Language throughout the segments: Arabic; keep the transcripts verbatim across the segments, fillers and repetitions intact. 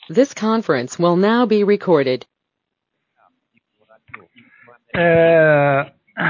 This conference will now be recorded. آه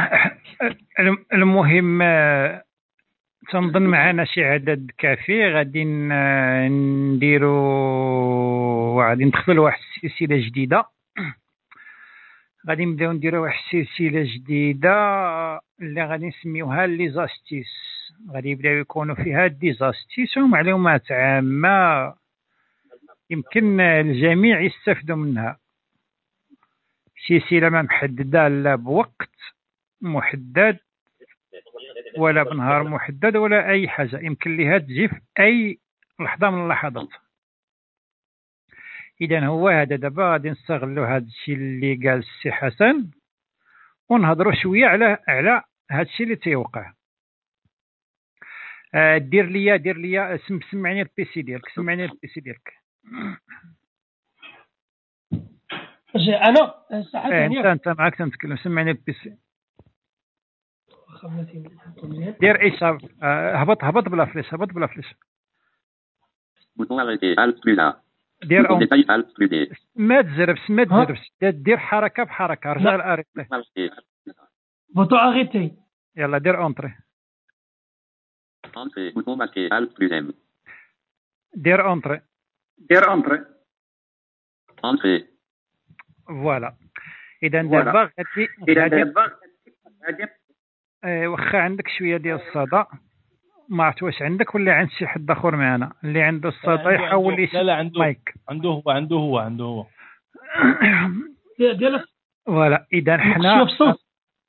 المهم آه تنظن معنا شي عدد كافي غادي نديرو وغادي ندخلوا لواحد السلسله جديده. غادي نبداو نديرو واحد السلسله جديده اللي غادي نسميوها لي زاستيس. غادي يبداو يكونوا فيها دي زاستيس ومعلومات عامه يمكن الجميع يستفدوا منها. سلسله ما محدده لا بوقت محدد ولا بنهار محدد ولا اي حاجه، يمكن ليها تجي في اي لحظه من اللحظات. اذا هو هذا دابا غادي نستغلوا هذا الشيء اللي قال السي حسن ونهضروا شويه على على هذا الشيء اللي تيوقع. آه دير ليا دير ليا سم سمعني البيسي ديالك سمعني البيسي ديالك. انا ساعات آه انت انت معاك تنتكلم. سمعني البيسي. دير ايش آه هبط هبط بلا فليش هبط بلا فليش. دير أو ما تزربش ما تزربش دير حركه بحركه. رجع الاريتي. بوتو اريتي. يلا دير اونتري. دير اونتري دير اونتري اونتري. فوالا. اذا دابا غادي اذا دابا غادي واخا عندك شويه ديال الصدى ما عرفت واش عندك ولا عند شي حد اخر معنا اللي عنده الصدى يحاول يشد. لا لا عنده مايك. عنده هو عنده هو عنده هو ديال فوالا. اذا حنا نقص الصوت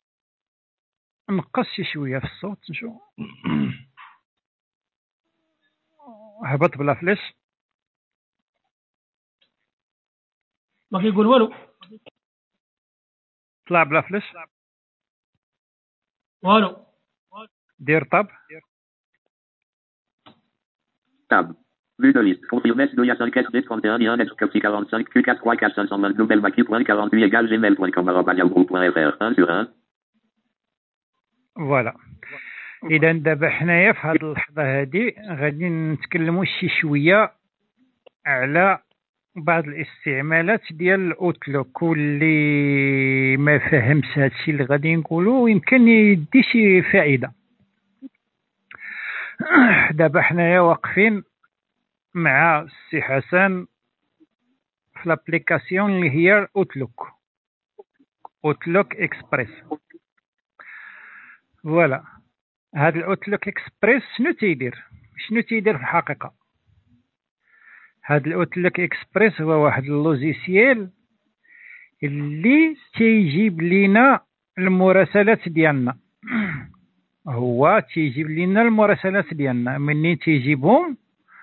نقص شي شويه في الصوت نشوف. هبط بلا فليش ما كيقول والو. طلع بلا فليش والو. دير طاب Tab. Vue de liste. Confirmez deux cinq S D trente et un et un X quarante-cinq Q quatre trois quatre cinq cent vingt nouvelle maki.quarante-huit égale gmail.com arobase yahoo.fr un sur un. فوالا. اذا دابا حنايا في هذه اللحظه هذه غادي نتكلموا شي شويه على بعض الاستعمالات ديال الاوتلوك، واللي ما فهمش هذا الشيء اللي غادي نقولوا يمكن يدي شي فائده. دابا حنايا واقفين مع السي حسن في لابليكاسيون اللي هي اوتلوك اوتلوك اكسبريس. فوالا. هذا الاوتلوك اكسبريس شنو تيدير شنو تيدير في الحقيقه؟ هذا الاوتلوك اكسبريس هو واحد اللوجيسيال اللي تيجيب لينا المراسلات ديالنا. هو تيجيب لينا المراسلات ديالنا منين تيجيبهم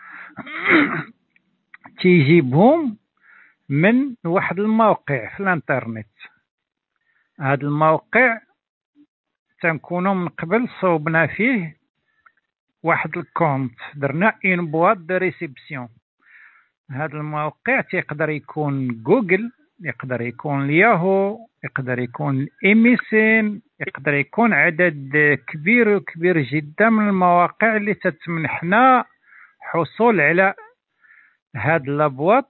تيجيبهم من واحد الموقع في الانترنت. هذا الموقع تنكونوا من قبل صوبنا فيه واحد الكونت، درنا اون بواط دو ريسيبسيون. هذا الموقع تيقدر يكون جوجل، يقدر يكون الياهو، يقدر يكون ايميسين، يقدر يكون عدد كبير وكبير جدا من المواقع اللي تتمنحنا حصول على هاد لابواط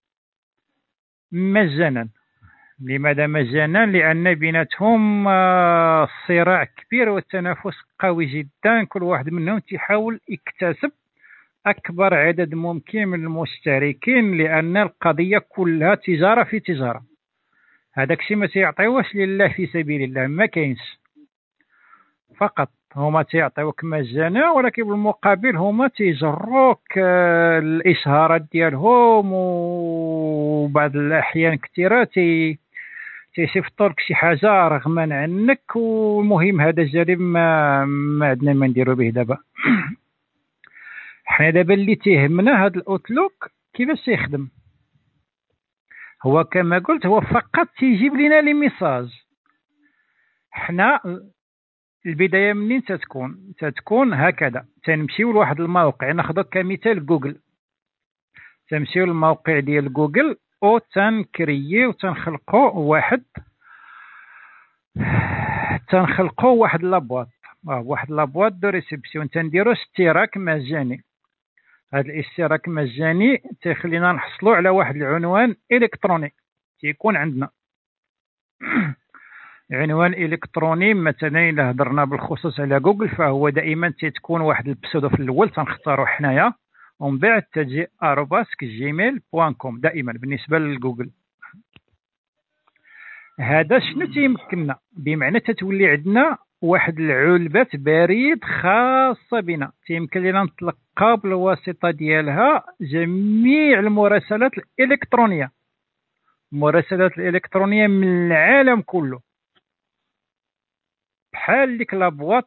مجانا. لماذا مجانا؟ لأن بيناتهم صراع كبير والتنافس قوي جدا. كل واحد منهم تيحاول يكتسب أكبر عدد ممكن من المشتركين، لأن القضية كلها تجارة في تجارة. هذاك الشيء ما تيعطيوش لله في سبيل الله، ما كاينش. فقط هما تيعطيوك مجانا، ولكن بالمقابل هما تيجروك الإشهارات ديالهم، وبعض الأحيان كثيرة تي تيصيفطوا لك شي حاجة رغما عنك. والمهم هذا الجانب ما ما عندنا ما نديرو به دابا. حنا دابا اللي تيهمنا هذا الاوتلوك كيفاش تيخدم. هو كما قلت هو فقط تيجيب لنا لي ميساج. حنا البدايه منين تتكون تتكون هكذا. تنمشيو لواحد الموقع، ناخذ كمثال جوجل. تنمشيو للموقع ديال جوجل او تنكرييو تنخلقوا واحد تنخلقوا واحد لابواط واحد لابواط دو ريسيبسيون. تنديرو اشتراك مجاني. هذا الاشتراك المجاني تيخلينا نحصلوا على واحد العنوان الكتروني تيكون عندنا. عنوان الكتروني مثلا الا هضرنا بالخصوص على جوجل فهو دائما تتكون واحد البسودو في الاول تنختاروا حنايا ومن بعد تجي ارobas جيميل بوان كوم دائما بالنسبه لجوجل. هذا شنو تيمكننا بمعنى تتولي عندنا واحد العلبة بريد خاصة بنا تيمكن لنا نتلقى بالواسطة ديالها جميع المراسلات الإلكترونية المراسلات الإلكترونية من العالم كله، بحال ديك لابواط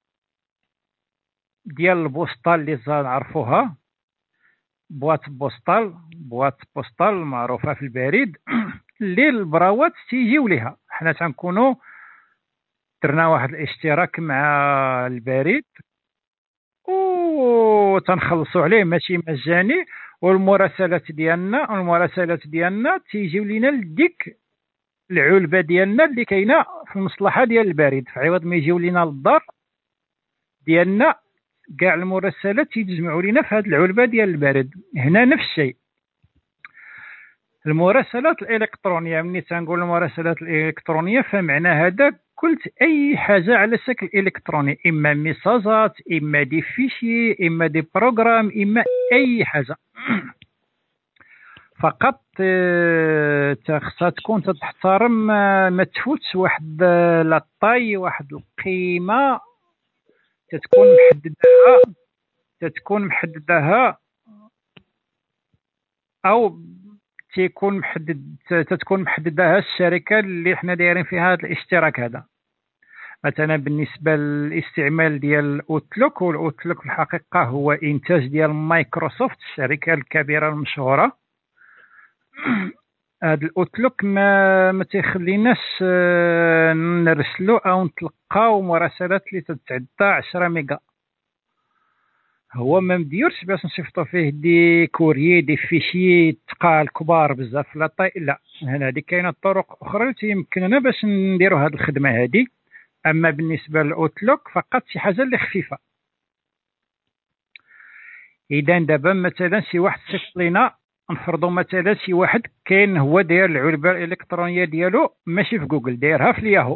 ديال البوسطال اللي نعرفوها، بواط بوسطال بواط بوسطال معروفة في البريد اللي البراوات تيجيو ليها. حنا تنكونوا درنا واحد الاشتراك مع البريد و تنخلصوا عليه ماشي مجاني، والمراسلات ديالنا المراسلات ديالنا تيجيو لينا لديك العلبة ديالنا اللي كاينه في المصلحة ديال البريد، في عوض ما يجيو لينا للدار ديالنا كاع المراسلات تيتجمعوا لينا في هذه العلبة ديال البريد. هنا نفس الشيء المراسلات الإلكترونية. ملي تنقول المراسلات الإلكترونية فمعنى هذا قلت أي حاجة على شكل إلكتروني، إما ميساجات إما دي فيشي إما دي بروغرام إما أي حاجة. فقط خصها تكون تحترم ما تفوتش واحد لاطاي واحد القيمة تتكون محددها تتكون محددها أو تيكون محدد تتكون محددها الشركه اللي حنا دايرين فيها هذا الاشتراك هذا. مثلا بالنسبه للاستعمال ديال الاوتلوك، والاوتلوك في الحقيقه هو انتاج ديال مايكروسوفت الشركه الكبيره المشهوره. هذا الاوتلوك ما ما تيخليناش نرسلوا او نتلقاو مراسلات اللي تتعدى عشرة ميجا. هو ما مديرش باش نصيفطوا فيه دي كوريي دي فيشي تقال كبار بزاف لا طي لا. هنا هذه كاينه طرق اخرى اللي تيمكننا باش نديروا هذه الخدمه هذه. اما بالنسبه للاوتلوك فقط شي حاجه اللي خفيفه. اذا دابا مثلا شي واحد صيفط لينا، نفرضوا مثلا شي واحد كاين هو داير العلبه الالكترونيه ديالو ماشي في جوجل، دايرها في الياهو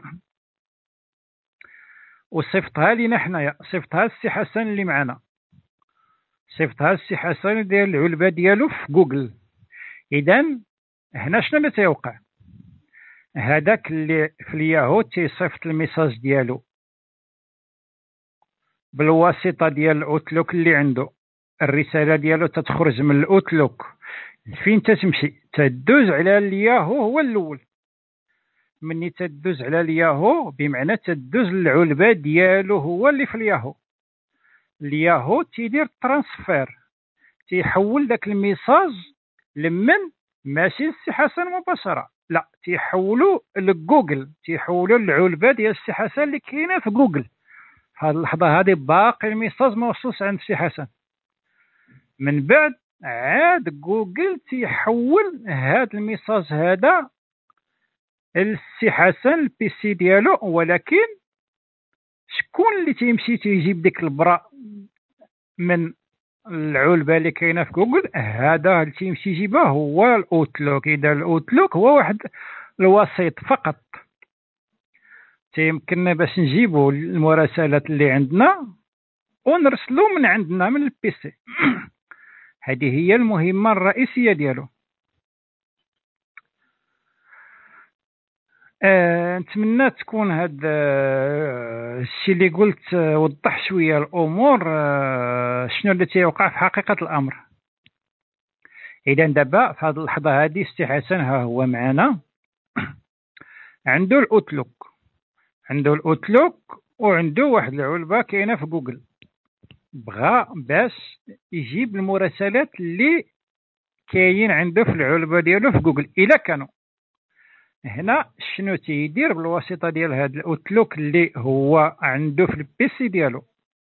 وصيفطها لينا حنايا، صيفطها السي حسن اللي معنا، صيفطها السي حسن ديال العلبه ديالو في جوجل. اذا هنا شنو اللي تيوقع؟ هذاك اللي في الياهو تيصيفط الميساج ديالو بالواسطه ديال الاوتلوك اللي عنده، الرساله ديالو تتخرج من الاوتلوك فين تتمشي؟ تدوز على الياهو هو الاول. مني تدوز على الياهو بمعنى تدوز للعلبه ديالو هو اللي في الياهو. الياهو تيدير ترانسفير، تيحول داك الميساج لمن ماشي للسي حسن مباشره، لا تيحولوا لجوجل، تيحولوا للعلبه ديال السي حسن اللي كاينه في جوجل. في هذه اللحظه هذه باقي الميساج ما وصلش عند السي حسن. من بعد عاد جوجل تيحول هذا الميساج هذا السي حسن البي سي ديالو. ولكن شكون اللي تيمشي تيجيب ديك البرا من العلبه اللي كاينه في جوجل؟ هذا اللي تيمشي يجيبها هو الاوتلوك. اذا الاوتلوك هو واحد الوسيط فقط تيمكننا باش نجيبوا المراسلات اللي عندنا ونرسلوا من عندنا من البي سي. هذه هي المهمه الرئيسيه ديالو. أه نتمنى تكون هذا أه الشيء اللي قلت أه وضح شويه الامور أه شنو اللي تيوقع في حقيقه الامر. اذا دابا في هذه اللحظه هذه السي حسن ها هو معنا، عنده الاوتلوك عنده الاوتلوك وعنده واحد العلبه كاينه في جوجل. بغى باش يجيب المراسلات اللي كاين عنده في العلبه ديالو في جوجل. الا كانوا هنا شنو تيدير بالواسطه ديال هذا الاوتلوك اللي هو عنده في البيسي ديالو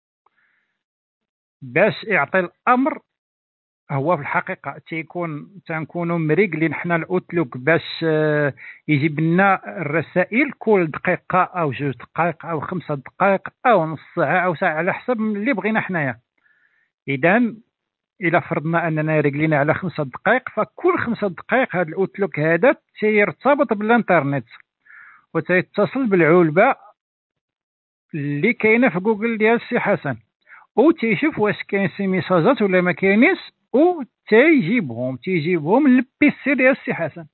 باش يعطي الامر؟ هو في الحقيقه تيكون تنكونوا مريقلين حنا الاوتلوك باش يجيب لنا الرسائل كل دقيقه او جوج دقائق او خمسة دقائق او نص ساعه او ساعه على حسب اللي بغينا حنايا. اذا الى فرضنا اننا رجلينا على خمسة دقائق، فكل خمسة دقائق هذا الاوتلوك هذا تيرتبط بالانترنت وتيتصل بالعلبه اللي كاينه في جوجل ديال السي حسن، وتيشوف واش كاين شي ميساجات ولا ما كاينينش، وتيجيبهم تيجيبهم للبيسي ديال السي حسن.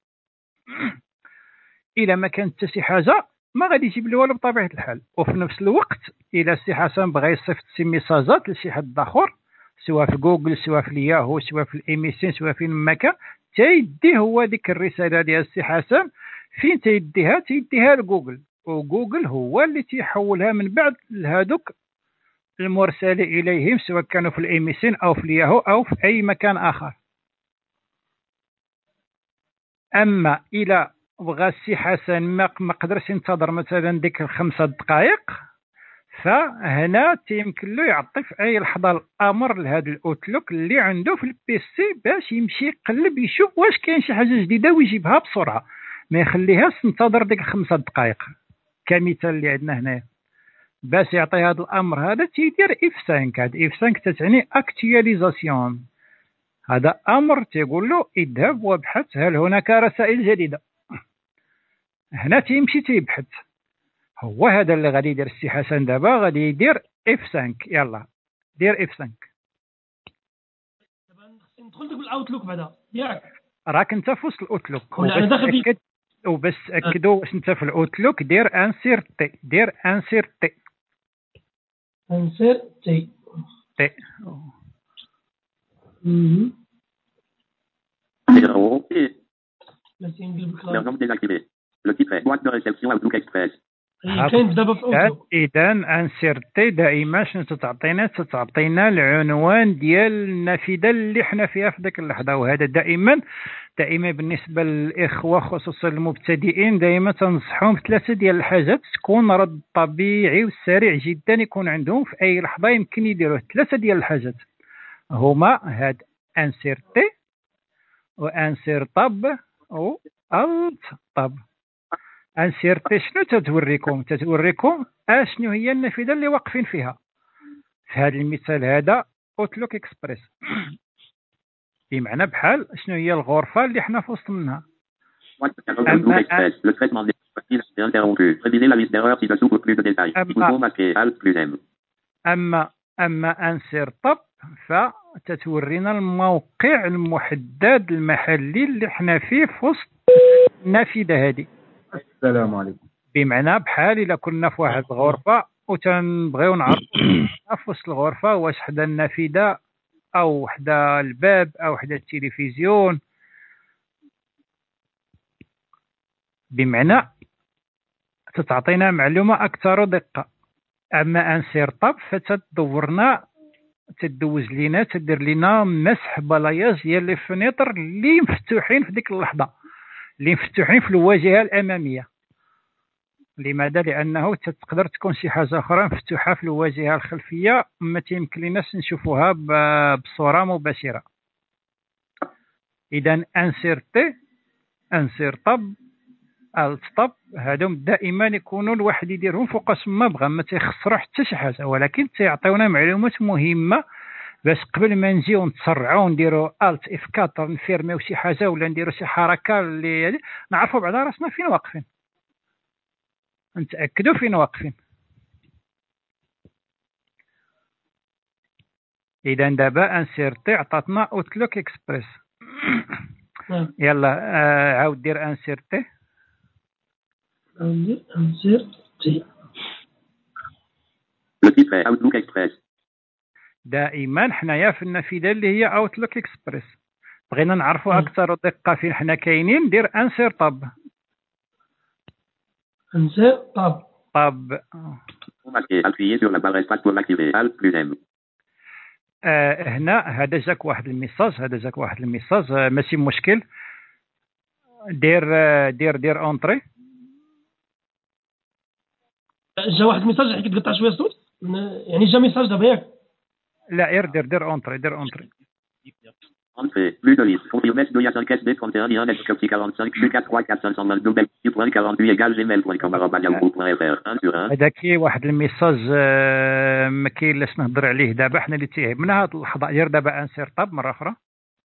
الا ما كانت حتى شي حاجه ما غادي يجيب لي والو بطبيعه الحال. وفي نفس الوقت الا السي حسن بغى يصيفط شي ميساجات لشي حد اخر سواء في جوجل سواء في الياهو سواء في الايميسين سواء فين ما كان، تيدي هو ديك الرساله ديال السي حسن فين تيديها تيديها لجوجل، وجوجل هو اللي تيحولها من بعد لهذوك المرسل اليهم سواء كانوا في الايميسين او في الياهو او في اي مكان اخر. اما الى بغى السي حسن ما قدرش ينتظر مثلا ديك الخمسة دقائق، فهنا تيمكن له يعطي في اي لحظه الامر لهذا الاوتلوك اللي عنده في البيسي باش يمشي يقلب يشوف واش كاين شي حاجه جديده ويجيبها بسرعه، ما يخليهاش تنتظر ديك الخمسة دقائق كمثال اللي عندنا هنا. باش يعطي هذا الامر هذا تيدير اف خمسة. هذا اف خمسة تتعني اكتواليزاسيون، هذا امر تيقول له اذهب وابحث هل هناك رسائل جديده. هنا تيمشي تيبحث. هو هذا اللي غادي يدير السي حسن دابا، غادي يدير اف خمسة. يلا دير اف خمسة. دابا ندخل لك بالاوتلوك بعدا ياك، راك انت في وسط الاوتلوك ولا انا داخل في وبس اكدوا واش انت في الاوتلوك. دير انسيرتي دير انسيرتي انسيرتي تي اها zéro et بس نقلب الكلام. Version désactivée. Le titre est boîte de réception Outlook Express. هي كاين دابا في اوتلوك. اذا انسيرتي دائما شنو تتعطينا؟ تتعطينا العنوان ديال النافذه اللي حنا فيها في ذاك اللحظه. وهذا دائما دائما بالنسبه للاخوه خصوصا المبتدئين دائما تنصحهم بثلاثه ديال الحاجات تكون رد طبيعي وسريع جدا يكون عندهم في اي لحظه يمكن يديروه. ثلاثه ديال الحاجات هما هاد انسيرتي وانسيرطب او الت طب. انسيرتي شنو تتوريكم؟ تتوريكم اشنو هي النافذه اللي واقفين فيها. في هذا المثال هذا اوتلوك اكسبريس، بمعنى بحال شنو هي الغرفه اللي حنا في وسط منها. Outlook Express. Le traitement des actifs est interrompu. Réviser la liste d'erreurs ci-dessous pour plus de détails. Bouton masqué. Alt plus M. اما اما انسيرطب فتتورينا الموقع المحدد المحلي اللي حنا فيه في وسط النافذه هذه. السلام عليكم. بمعنى بحال الا كنا في واحد الغرفه وتنبغيو نعرفوا في وسط الغرفه واش حدا النافذه او حدا الباب او حدا التلفزيون، بمعنى تتعطينا معلومه اكثر دقه. اما انسيرطب فتدورنا تدوز لينا تدير لنا مسح بلاياج ديال لي فينيتر اللي مفتوحين في ديك اللحظه، اللي مفتوحين في الواجهه الاماميه. لماذا؟ لانه تقدر تكون شي حاجه اخرى مفتوحه في الواجهه الخلفيه ما تيمكن لناش نشوفوها بصوره مباشره. اذا انسيرتي انسيرطب الطب هادو دائما يكونوا الواحد يديرهم فوقاش ما بغى، ما تيخسروا حتى شي حاجه، ولكن تيعطيونا معلومات مهمه باش قبل ما نجيو نتسرعوا نديروا الت اف أربعة نفيرميو شي حاجه ولا نديروا شي حركه اللي نعرفوا بعدا راسنا فين واقفين، نتاكدوا فين واقفين. اذا دابا انسيرتي عطاتنا اوتلوك اكسبريس. يلا آه عاود دير انسيرتي انسيرتي. Le titre est Outlook Express. دائما حنايا في النافذه اللي هي اوتلوك اكسبريس. بغينا نعرفوا اكثر دقه فين حنا كاينين ندير انسير طب انسير طب طب. Appuyez sur la barre espace pour l'activer. Alt plus M. آه هنا هذا جاك واحد الميساج هذا جاك واحد الميساج آه ماشي مشكل. دير آه دير دير اونطري. جا واحد الميساج حيت كتقطع شويه الصوت، يعني جا ميساج دابا ياك؟ لا غير دير دير اونطري دير اونطري Entrée. Plus de liste. Confirmez deux cinq S D trente et un I un Excopsi quarante-cinq Q quatre trois quatre cinq cent vingt-deux point quarante-huit égale gmail.com arobase yahoo.fr un sur un. هذا كي واحد الميساج آه، ما كاين لاش نهضر عليه دابا. حنا اللي تيهمنا هاد اللحظه غير دابا انسير طاب مره اخرى.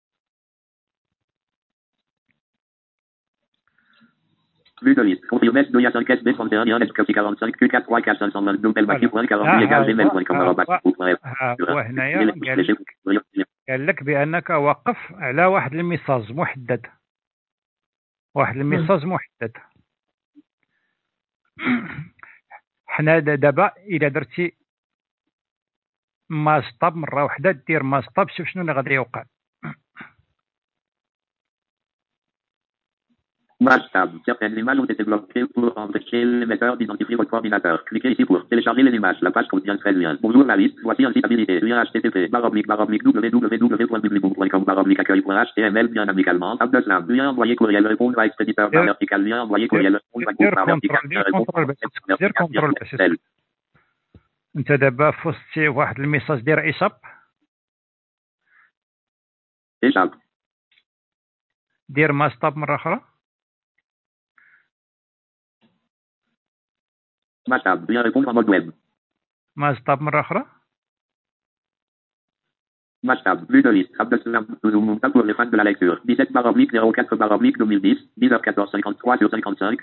Plus de liste. Confirmez deux cinq S D trente et un I un Excopsi quarante-cinq Q quatre trois quatre cinq cent vingt-deux point quarante-huit égale gmail.com arobase yahoo.fr. وهنايا قال لك قال لك بانك واقف على واحد الميساج محدد، واحد الميساج محدد. حنا دابا الا درتي ما ستاب مره واحده دير ما ستاب، شوف شنو اللي غادي يوقع. Matchtab. Certaines images ont été bloquées pour empêcher l'émetteur d'identifier votre ordinateur. Cliquez ici pour télécharger les images. La page contient treize liens. Bonjour la liste. Voici un site habilité. Lien H T T P. Baroblique, baroblique, www point biblibook point com, baroblique, accueil point H T M L, bien amicalement. Tab de slam. Lien envoyé courriel. Répondre à expéditeur par vertical. Lien envoyé courriel. Répondre à groupe par vertical. دير كونترول باش انت دابا فوستي واحد الميساج دير ايشاب. ايشاب. دير ما ستاب مره اخرى. Matchtab. Bien répondre en mode web. ما ستاب مرة أخرى. Matchtab. Vue de liste. Tab de slam. Zoom pour les fans de la lecture. dix-sept baroblique zéro quatre baroblique deux mille dix. dix heures quatorze cinquante-trois sur cinquante-cinq.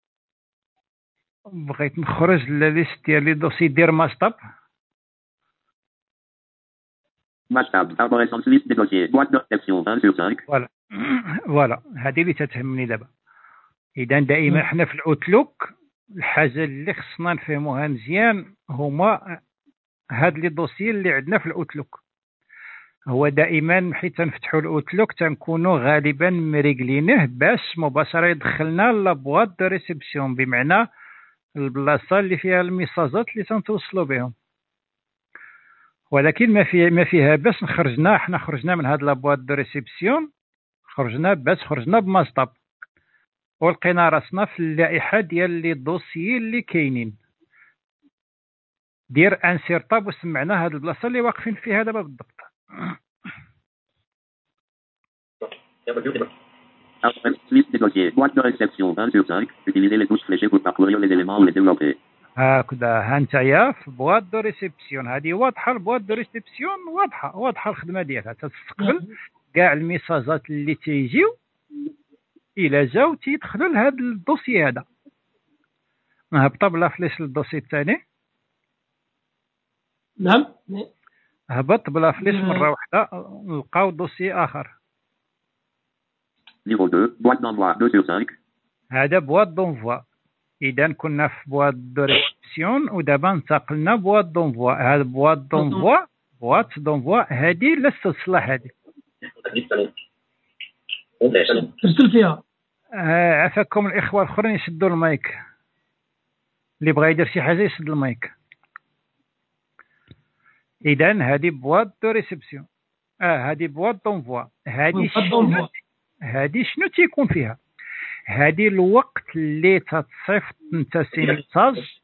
بغيت نخرج لليست ديال لي دوسي. دير ما ستاب. Matchtab. Arborescence liste des dossiers. Boîte de réception un sur cinq. فوالا فوالا هذه اللي تتهمني دابا. إذا دائما حنا في الأوتلوك الحاجه اللي خصنا نفهموها مزيان هما هاد لي دوسي اللي عندنا في الاوتلوك. هو دائما حيت تنفتحوا الاوتلوك تنكونوا غالبا مريقلينه باش مباشره يدخلنا لابواط دو ريسبسيون، بمعنى البلاصه اللي فيها الميساجات اللي تنتوصلوا بهم. ولكن ما في ما فيها باش نخرجنا حنا خرجنا من هاد لابواط دو ريسبسيون، خرجنا باش خرجنا بما ستاب ولقينا راسنا في اللائحه ديال لي دوسيي اللي كاينين. دير انسير طاب وسمعنا هاد البلاصه اللي واقفين فيها دابا بالضبط. Liste des dossiers. Boîte de réception un sur cinq. Utilisez les touches fléchées pour parcourir les éléments ou les développer. هكذا ها نتايا في بواط دو ريسبسيون. هذه واضحه البواط دو ريسبسيون، واضحه واضحه الخدمه ديالها تستقبل كاع الميساجات اللي تيجيو الى جاو تيدخلوا لهذا الدوسي. هذا هبط بلا فليش للدوسي الثاني. نعم هبط بلا فليش مره واحده نلقاو دوسي اخر. Niveau deux. Boîte d'envoi deux sur cinq. هذا بواط دونفوا. اذا كنا في بواط دو ريسبسيون ودابا انتقلنا بواط دونفوا. هذا بواط دونفوا بواط دونفوا هذه لا تتصل هذه ارسل فيها. آه عفاكم الاخوه الاخرين يشدوا المايك، اللي بغى يدير شي حاجه يشد المايك. اذا هذه بواط دو ريسبسيون. اه هذه بواط دونفوا. هذه شنو هذه شنو تيكون فيها؟ هذه الوقت اللي تتصيفط انت سي ميساج،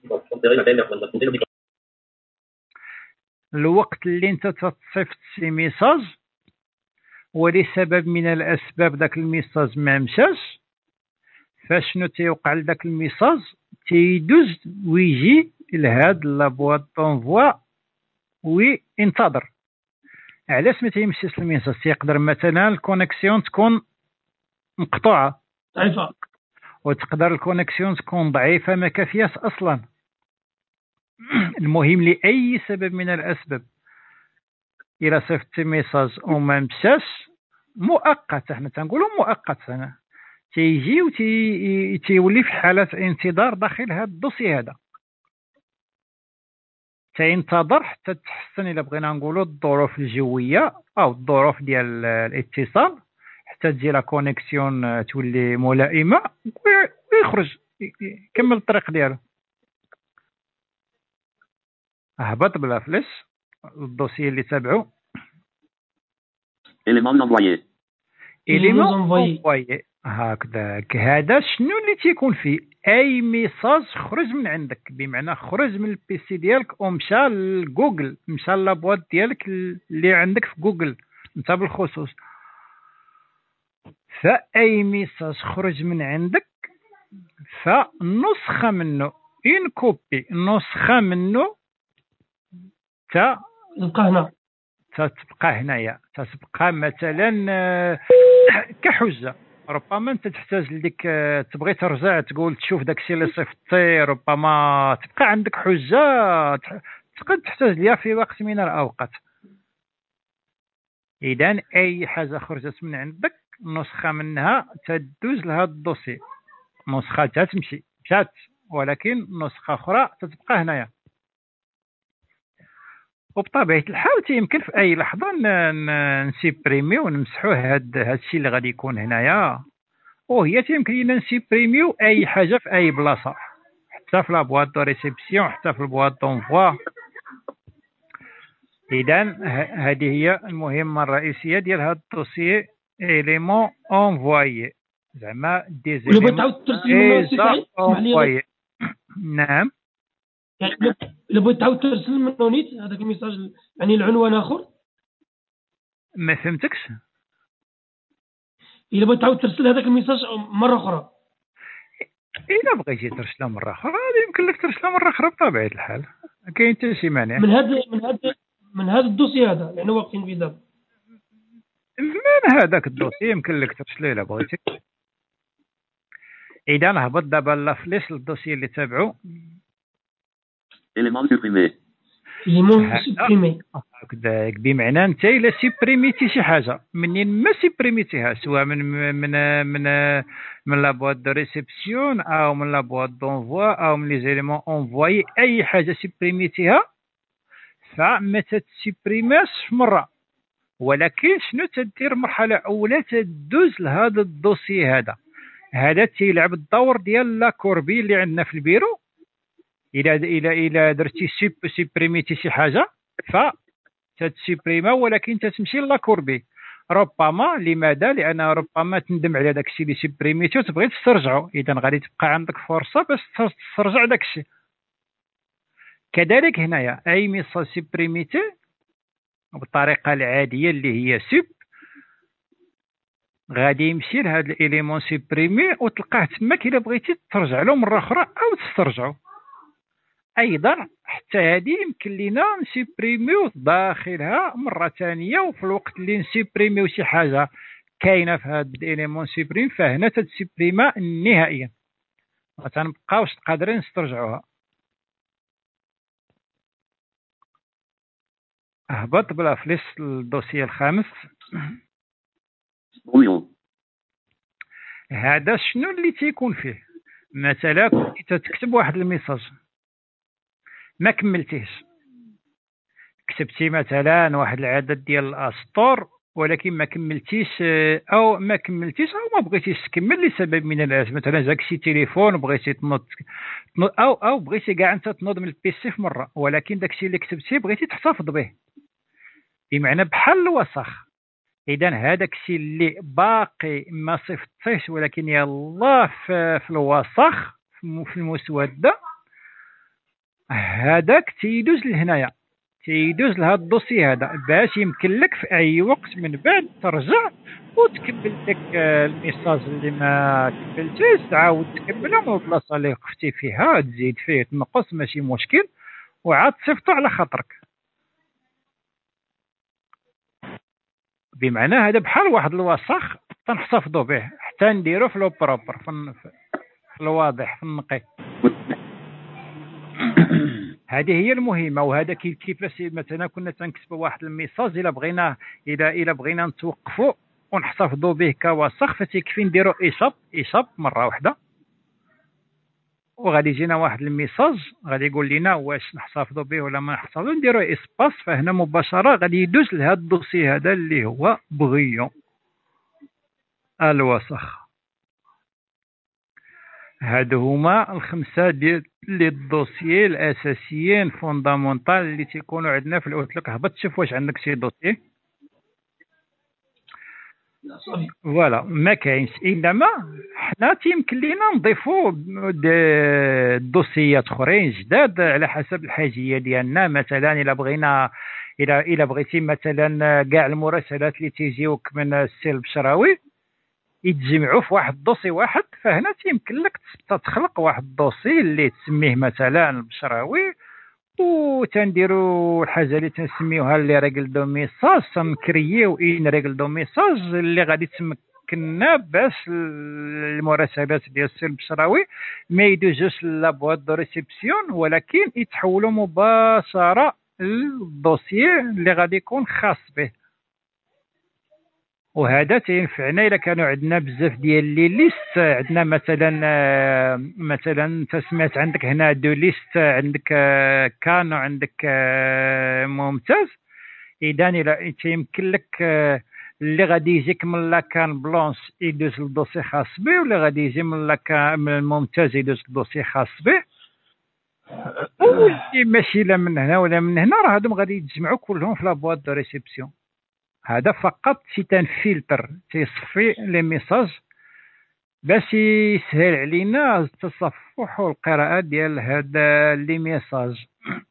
الوقت اللي انت تتصيفط سي ميساج ولسبب من الاسباب داك الميساج ما مشاش، فاشنو تيوقع لذاك الميساج تيدوز ويجي لهاد لابواط دونفوا وينتظر. علاش ما تيمشيش الميساج؟ تيقدر مثلا الكونيكسيون تكون مقطوعه ضعيفه، وتقدر الكونيكسيون تكون ضعيفه ما كافياش اصلا. المهم لاي سبب من الاسباب الى صيفط ميساج وما مشاش مؤقت، احنا تنقولوا مؤقت، هنا تيجي وتي تيولي في حاله انتظار داخل هذا الدوسي. هذا تينتظر حتى تحسن الى بغينا نقولوا الظروف الجويه او الظروف ديال الاتصال، حتى تجي لا كونيكسيون تولي ملائمه ويخرج يكمل الطريق ديالو. هبط بلا فليش الدوسي اللي تابعو. Éléments envoyés. Éléments envoyés. هكذاك. هذا شنو اللي تيكون فيه؟ اي ميساج خرج من عندك، بمعنى خرج من البيسي ديالك ومشى لجوجل، مشى لابواط ديالك اللي عندك في جوجل، انت بالخصوص. فاي ميساج خرج من عندك فنسخه منه ان كوبي نسخه منه تا تبقى هنا تتبقى هنايا تتبقى مثلا كحجه. ربما انت تحتاج لديك تبغي ترجع تقول تشوف داكشي اللي صيفطتي، ربما تبقى عندك حجه تقدر تحتاج ليها في وقت من الاوقات. اذا اي حاجه خرجت من عندك نسخه منها تدوز لهذا الدوسي، نسخه تمشي مشات ولكن نسخه اخرى تتبقى هنايا. وبطبيعه الحال يمكن في اي لحظه نسيبريميو ونمسحوه هاد هادشي اللي غادي يكون هنايا، وهي يمكن لينا نسيبريميو اي حاجه في اي بلاصه، حتى في لابواط دو ريسيبسيون حتى في البواط دونفوا. اذا هذه هي المهمه الرئيسيه ديال هذا الدوسيي إليمون انفوايي، زعما دي ولا بغيت تعاود ترسل منه سي سعيد اسمح لي. نعم يعني الا بغيت تعاود ترسل منه نيت هذاك الميساج يعني العنوان اخر. ما فهمتكش. الا بغيت تعاود ترسل هذاك الميساج مره اخرى، الا بغيتي ترسله مره اخرى هذا يمكن لك ترسله مره اخرى بطبيعه الحال، ما كاين حتى شي مانع من هذا من هذا من هذا الدوسي هذا لانه واقفين فيه دابا. من هذاك الدوسي يمكن لك ترسله الا بغيتي. اذا نهبط دابا لافليش الدوسي اللي تابعو إليمون سوبريمي إليمون سوبريمي هكذاك، بمعنى انت الا سيبريميتي شي حاجه منين ما سيبريميتيها سواء من من من من لا بواط دو ريسيبسيون او من لا بواط دونفوا او من لي زيليمون انفواي، اي حاجه سيبريميتيها فما تتسيبريماش مره، ولكن شنو تدير مرحله اولى تدوز لهذا الدوسي هذا هذا تيلعب الدور ديال لا كوربي اللي عندنا في البيرو. الى الى الى درتي سيب سيبريميتي شي حاجه ف تتسيبريما ولكن تتمشي لا كوربي. ربما لماذا؟ لان ربما تندم على داك الشيء اللي سيبريميتي وتبغي تسترجعه، اذا غادي تبقى عندك فرصه باش تسترجع داك الشيء. كذلك هنايا اي ميساج سيبريميتي بالطريقه العاديه اللي هي سيب غادي يمشي لهذا الاليمون سيبريمي وتلقاه تماك الا بغيتي ترجع له مره اخرى او تسترجعه. ايضا حتى هذه يمكن لينا نسيبريميو داخلها مره ثانيه، وفي الوقت اللي نسيبريميو شي حاجه كاينه في هذا الاليمون سيبريم فهنا تتسيبريما نهائيا ما تنبقاوش قادرين نسترجعوها. اهبط بلا فليس الدوسيه الخامس. هذا شنو اللي تيكون فيه؟ مثلا كنتي تكتب واحد الميساج ما كملتيهش، كتبتي مثلا واحد العدد ديال الاسطور ولكن ما كملتيش او ما كملتيش او ما بغيتيش تكمل لسبب من الاسباب، مثلا جاك شي تليفون وبغيتي تنوض او او بغيتي كاع انت تنوض من البيسي في مره ولكن داكشي اللي كتبتيه بغيتي تحتفظ به بمعنى بحال الوسخ. اذا هذاك الشيء اللي باقي ما صيفطتيش ولكن يلاه في, في الوسخ في المسوده هذاك تيدوز لهنايا تيدوز لهذا الدوسي هذا باش يمكن لك في اي وقت من بعد ترجع وتكمل داك الميساج اللي ما كملتيش تعاود تكمله من البلاصه اللي وقفتي فيها تزيد فيه تنقص ماشي مشكل وعاد تصيفطو على خاطرك. بمعنى هذا بحال واحد الوسخ تنحتفظوا به حتى نديرو في لو بروبر في الواضح في النقي. هذه هي المهمه. وهذا كيفاش مثلا كنا تنكتبوا واحد الميساج الا بغينا اذا الا بغينا نتوقفوا ونحتفظوا به كوسخ فتكفي نديروا ايشاب ايشاب مره واحده وغادي يجينا واحد الميساج غادي يقول لنا واش نحتفظوا به ولا ما نحتفظوا، نديروا اسباس فهنا مباشره غادي يدوز لهذا الدوسي هذا اللي هو بغيون الوسخ. هادو هما الخمسه ديال لي الدوسيي الاساسيين فوندامونتال اللي تيكونوا عندنا في الاوتلوك. هبط شوف واش عندك شي دوسي. فوالا ما كاينش، انما حنا تيمكن لينا نضيفوا دوسيات اخرين جداد على حسب الحاجيه ديالنا. مثلا الا بغينا الى الى بغيتي مثلا كاع المراسلات اللي تيجيوك من السي البشراوي يتجمعوا في واحد الدوسي واحد، فهنا تيمكن لك تخلق واحد الدوسي اللي تسميه مثلا البشراوي، وتنديروا الحاجه اللي تنسميوها لي ريغل دو ميساج، تنكرييو ان ريغل دو ميساج اللي غادي تمكننا باش المراسلات ديال السي البشراوي ما يدوزوش لابواط دو ريسبسيون، ولكن يتحولوا مباشره للدوسيي اللي غادي يكون خاص به. وهذا تينفعنا الا كانوا عندنا بزاف ديال لي ليست، عندنا مثلا مثلا انت سمعت عندك هنا دو ليست، عندك كان وعندك ممتاز، اذا الى تيمكن لك اللي غادي يجيك من لاكان بلونش يدوز للدوسي خاص به، واللي غادي يجي من لاكان من الممتاز يدوز للدوسي خاص به، واللي ماشي لا من هنا ولا من هنا راه هادو غادي يتجمعوا كلهم في لابواط دو ريسبسيون. هذا فقط سي تان فلتر تيصفي لي ميساج باش يسهل علينا التصفح والقراءة ديال هذا لي ميساج.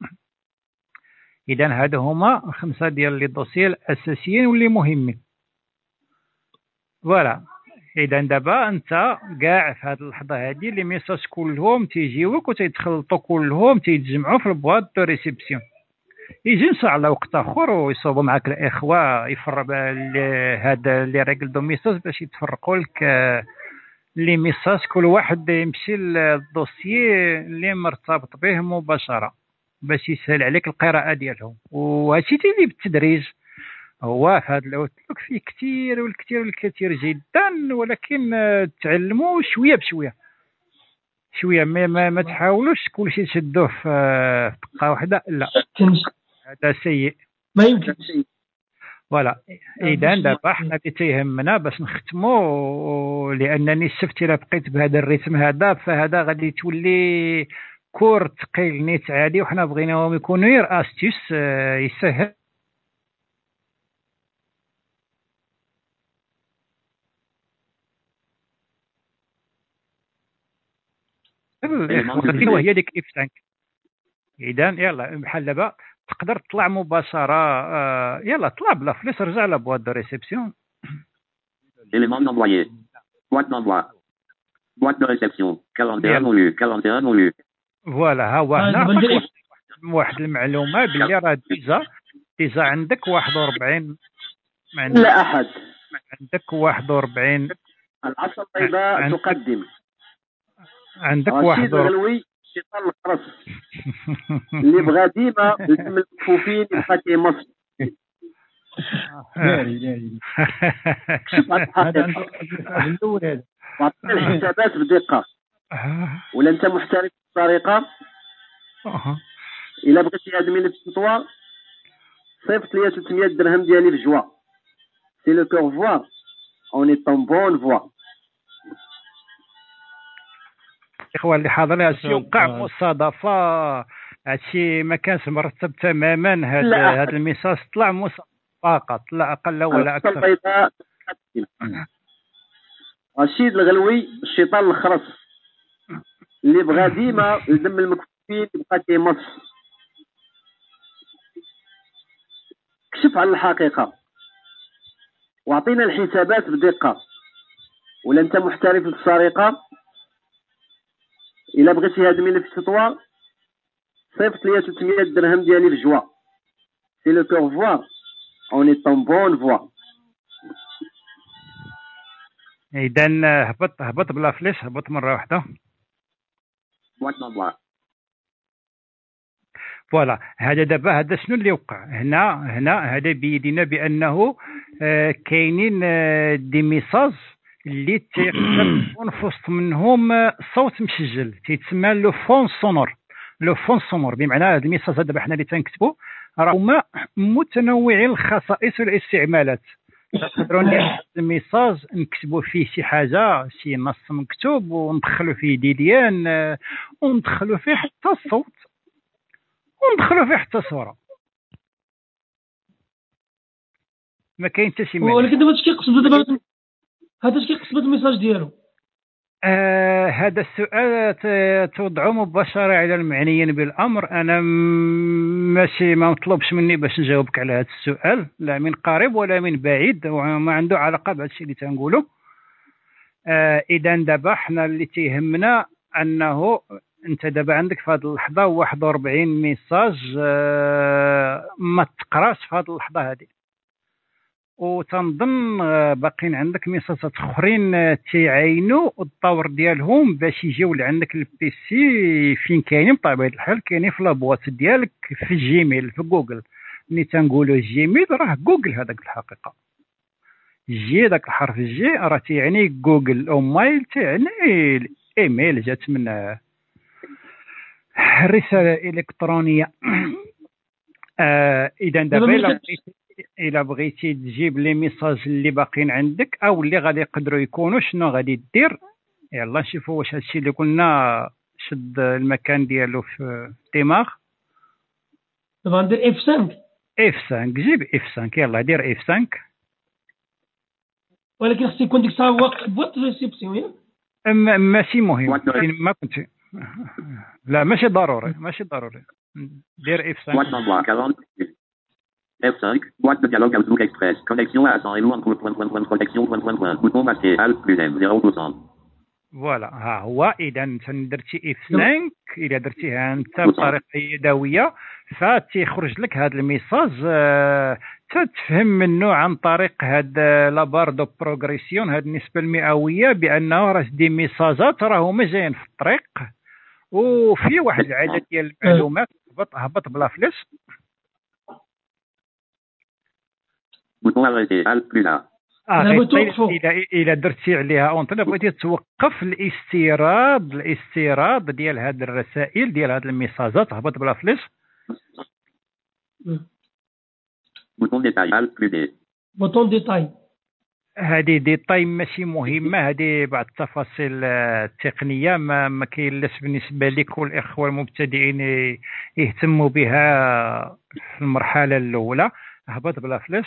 اذا هادو هما خمسه ديال لي دوسيي الاساسيين واللي مهمين. فوالا، اذا دابا انت كاع في هذه اللحظه هذه لي ميساج كلهم تيجيوك وتيتخلطوا كلهم تيتجمعوا في البواط دو ريسبسيون. يجي ان شاء الله وقت اخر ويصوبوا معك الاخوه يفرق هذا لي ريغل دو ميساج باش يتفرقوا لك لي ميساج، كل واحد يمشي للدوسيي اللي مرتبط به مباشره باش يسهل عليك القراءه ديالهم. وهادشي تيجي بالتدريج، هو في هذا الاوتلوك فيه كثير والكثير والكثير جدا، ولكن تعلموا شويه بشويه شويه، ما, ما, ما تحاولوش كلشي تشدوه في دقه واحده، لا هذا سيء ما يمكن. فوالا، اذا دابا حنا اللي تيهمنا باش نختموا، لانني شفت الا بقيت بهذا الريتم هذا فهذا غادي تولي كور ثقيل نيت عادي، وحنا بغيناهم يكونوا غير استيس يسهل وهي ديك افتانك. اذا يلا بحال دابا تقدر تطلع مباشره، آه يلا طلع بلا فلوس، رجع لبواط دو ريسبسيون. Élément envoyé. Boîte d'envoi. Boîte de réception. quarante et un non lu. quarante et un non lu. فوالا، ها هو هنا واحد المعلومه باللي راه ديجا ديجا عندك واحد وأربعين، لا احد عندك واحد وأربعين العصا البيضاء تقدم عندك رشيد واحد الغلوي شيطان القرص اللي بغى ديما من المكفوفين يبقى كيمص. داري داري هذا عنده الاول هذا وعطي الحسابات بدقه، ولا انت محترف بطريقه الا بغيتي هاد ملف التطوار صيفط ليا ثلاثمية درهم ديالي في جوا. سي لو كور فوا اون اي طون بون فوا. الاخوان اللي حاضرين هادشي وقع مصادفه، هادشي ما كانش مرتب تماما، هاد هاد الميساج طلع مصادفه فقط لا اقل ولا اكثر. رشيد الغلوي الشيطان الخرس اللي بغى ديما الدم المكفوفين يبقى كيمص. كشف على الحقيقه واعطينا الحسابات بدقه، ولا انت محترف في السرقه الا بغيتي هاد الملف التطوار صيفط ليا ثلاثمية درهم ديالي في جوا. سي لو كور فوا اون اي طون بون فوا. اذا هبط هبط بلا فليس، هبط مره واحده. فوالا، هذا دابا هذا شنو اللي وقع هنا هنا هذا بيدينا بانه آه كاينين آه دي ميساج اللي تيقدر يكون في وسط منهم صوت مسجل تيتسمى لو فون سونور. لو فون سونور بمعنى هذا الميساج دابا حنا اللي تنكتبوا راه هما متنوعين الخصائص والاستعمالات. نقدروا نديروا الميساج نكتبوا فيه شي حاجه، شي نص مكتوب، وندخلوا فيه ديديان، آه وندخلوا فيه حتى الصوت، وندخلوا فيه حتى صوره. ما كاين حتى شي مانع. ولكن دابا اش كيقصد دابا هذا اش كيقصد بالميساج ديالو؟ آه هذا السؤال ت- توضعه مباشرة على المعنيين بالأمر. أنا م- ماشي ما مطلوبش مني باش نجاوبك على هذا السؤال، لا من قريب ولا من بعيد، وما عنده علاقة بهذا الشيء اللي تنقوله. آه إذا دابا حنا اللي تيهمنا أنه أنت دابا عندك في هذه اللحظة واحد وأربعين ميساج آه ما تقراش في هذه اللحظة هذه، وتنظن آه، باقيين عندك ميساجات اخرين آه، تيعاينوا الدور ديالهم باش يجيو لعندك البيسي. فين كاينين؟ بطبيعه الحال كاينين في لابواط ديالك في الجيميل في جوجل. ملي تنقولوا الجيميل راه جوجل هذاك الحقيقه. جي داك الحرف جي راه تيعني جوجل، او مايل تيعني الايميل جات من آه، الرساله الالكترونيه. آه اذا دابا دابا ملي الا كت- بغيتي الا بغيتي تجيب لي ميساج اللي باقيين عندك او اللي غادي يقدروا يكونوا، شنو غادي دير؟ يلا نشوفوا واش هادشي اللي قلنا شد المكان ديالو في الدماغ. دابا ندير اف خمسة، اف خمسة، جيب اف خمسة، يلا دير اف خمسة. ولكن خص يكون ديك الساعه وقت بوات ريسيبسيون ياك؟ أم- ماشي مهم، وات- فين ما كنت. لا ماشي ضروري، ماشي ضروري. دير اف Boîte خمسة. d'envoi quarante. F cinq. Boîte de dialogue Outlook Express. Connexion à cent et loin. Point, point, point, point, protection. Point, point, point. Bouton masqué. Alt plus M. zéro pour cent. فوالا ها هو. اذا انت درتي اف خمسة، الا درتيها انت بطريقه يدويه فتيخرج لك هذا الميساج. آه، تتفهم منه عن طريق هاد لابار دو بروغريسيون، هاد النسبه المئويه، بانه راه دي ميساجات راهما جايين في الطريق، وفي واحد العدد ديال المعلومات هبط هبط بلا فلوس. Bouton arrêté. Alt plus A. اه أنا بغيت غير توقفو. الى الى درتي عليها اونتر بغيتي توقف الاستيراد الاستيراد ديال هاد الرسائل ديال هاد الميساجات هبط بلا فلوس. Bouton détail. Alt plus D. بوطون ديتاي. هذه ديتاي ماشي مهمه، هذه بعض التفاصيل آه، التقنيه ما ما كاينلاش بالنسبه لك والاخوه المبتدئين ي- يهتموا بها في المرحله الاولى. هبط بلا فلوس.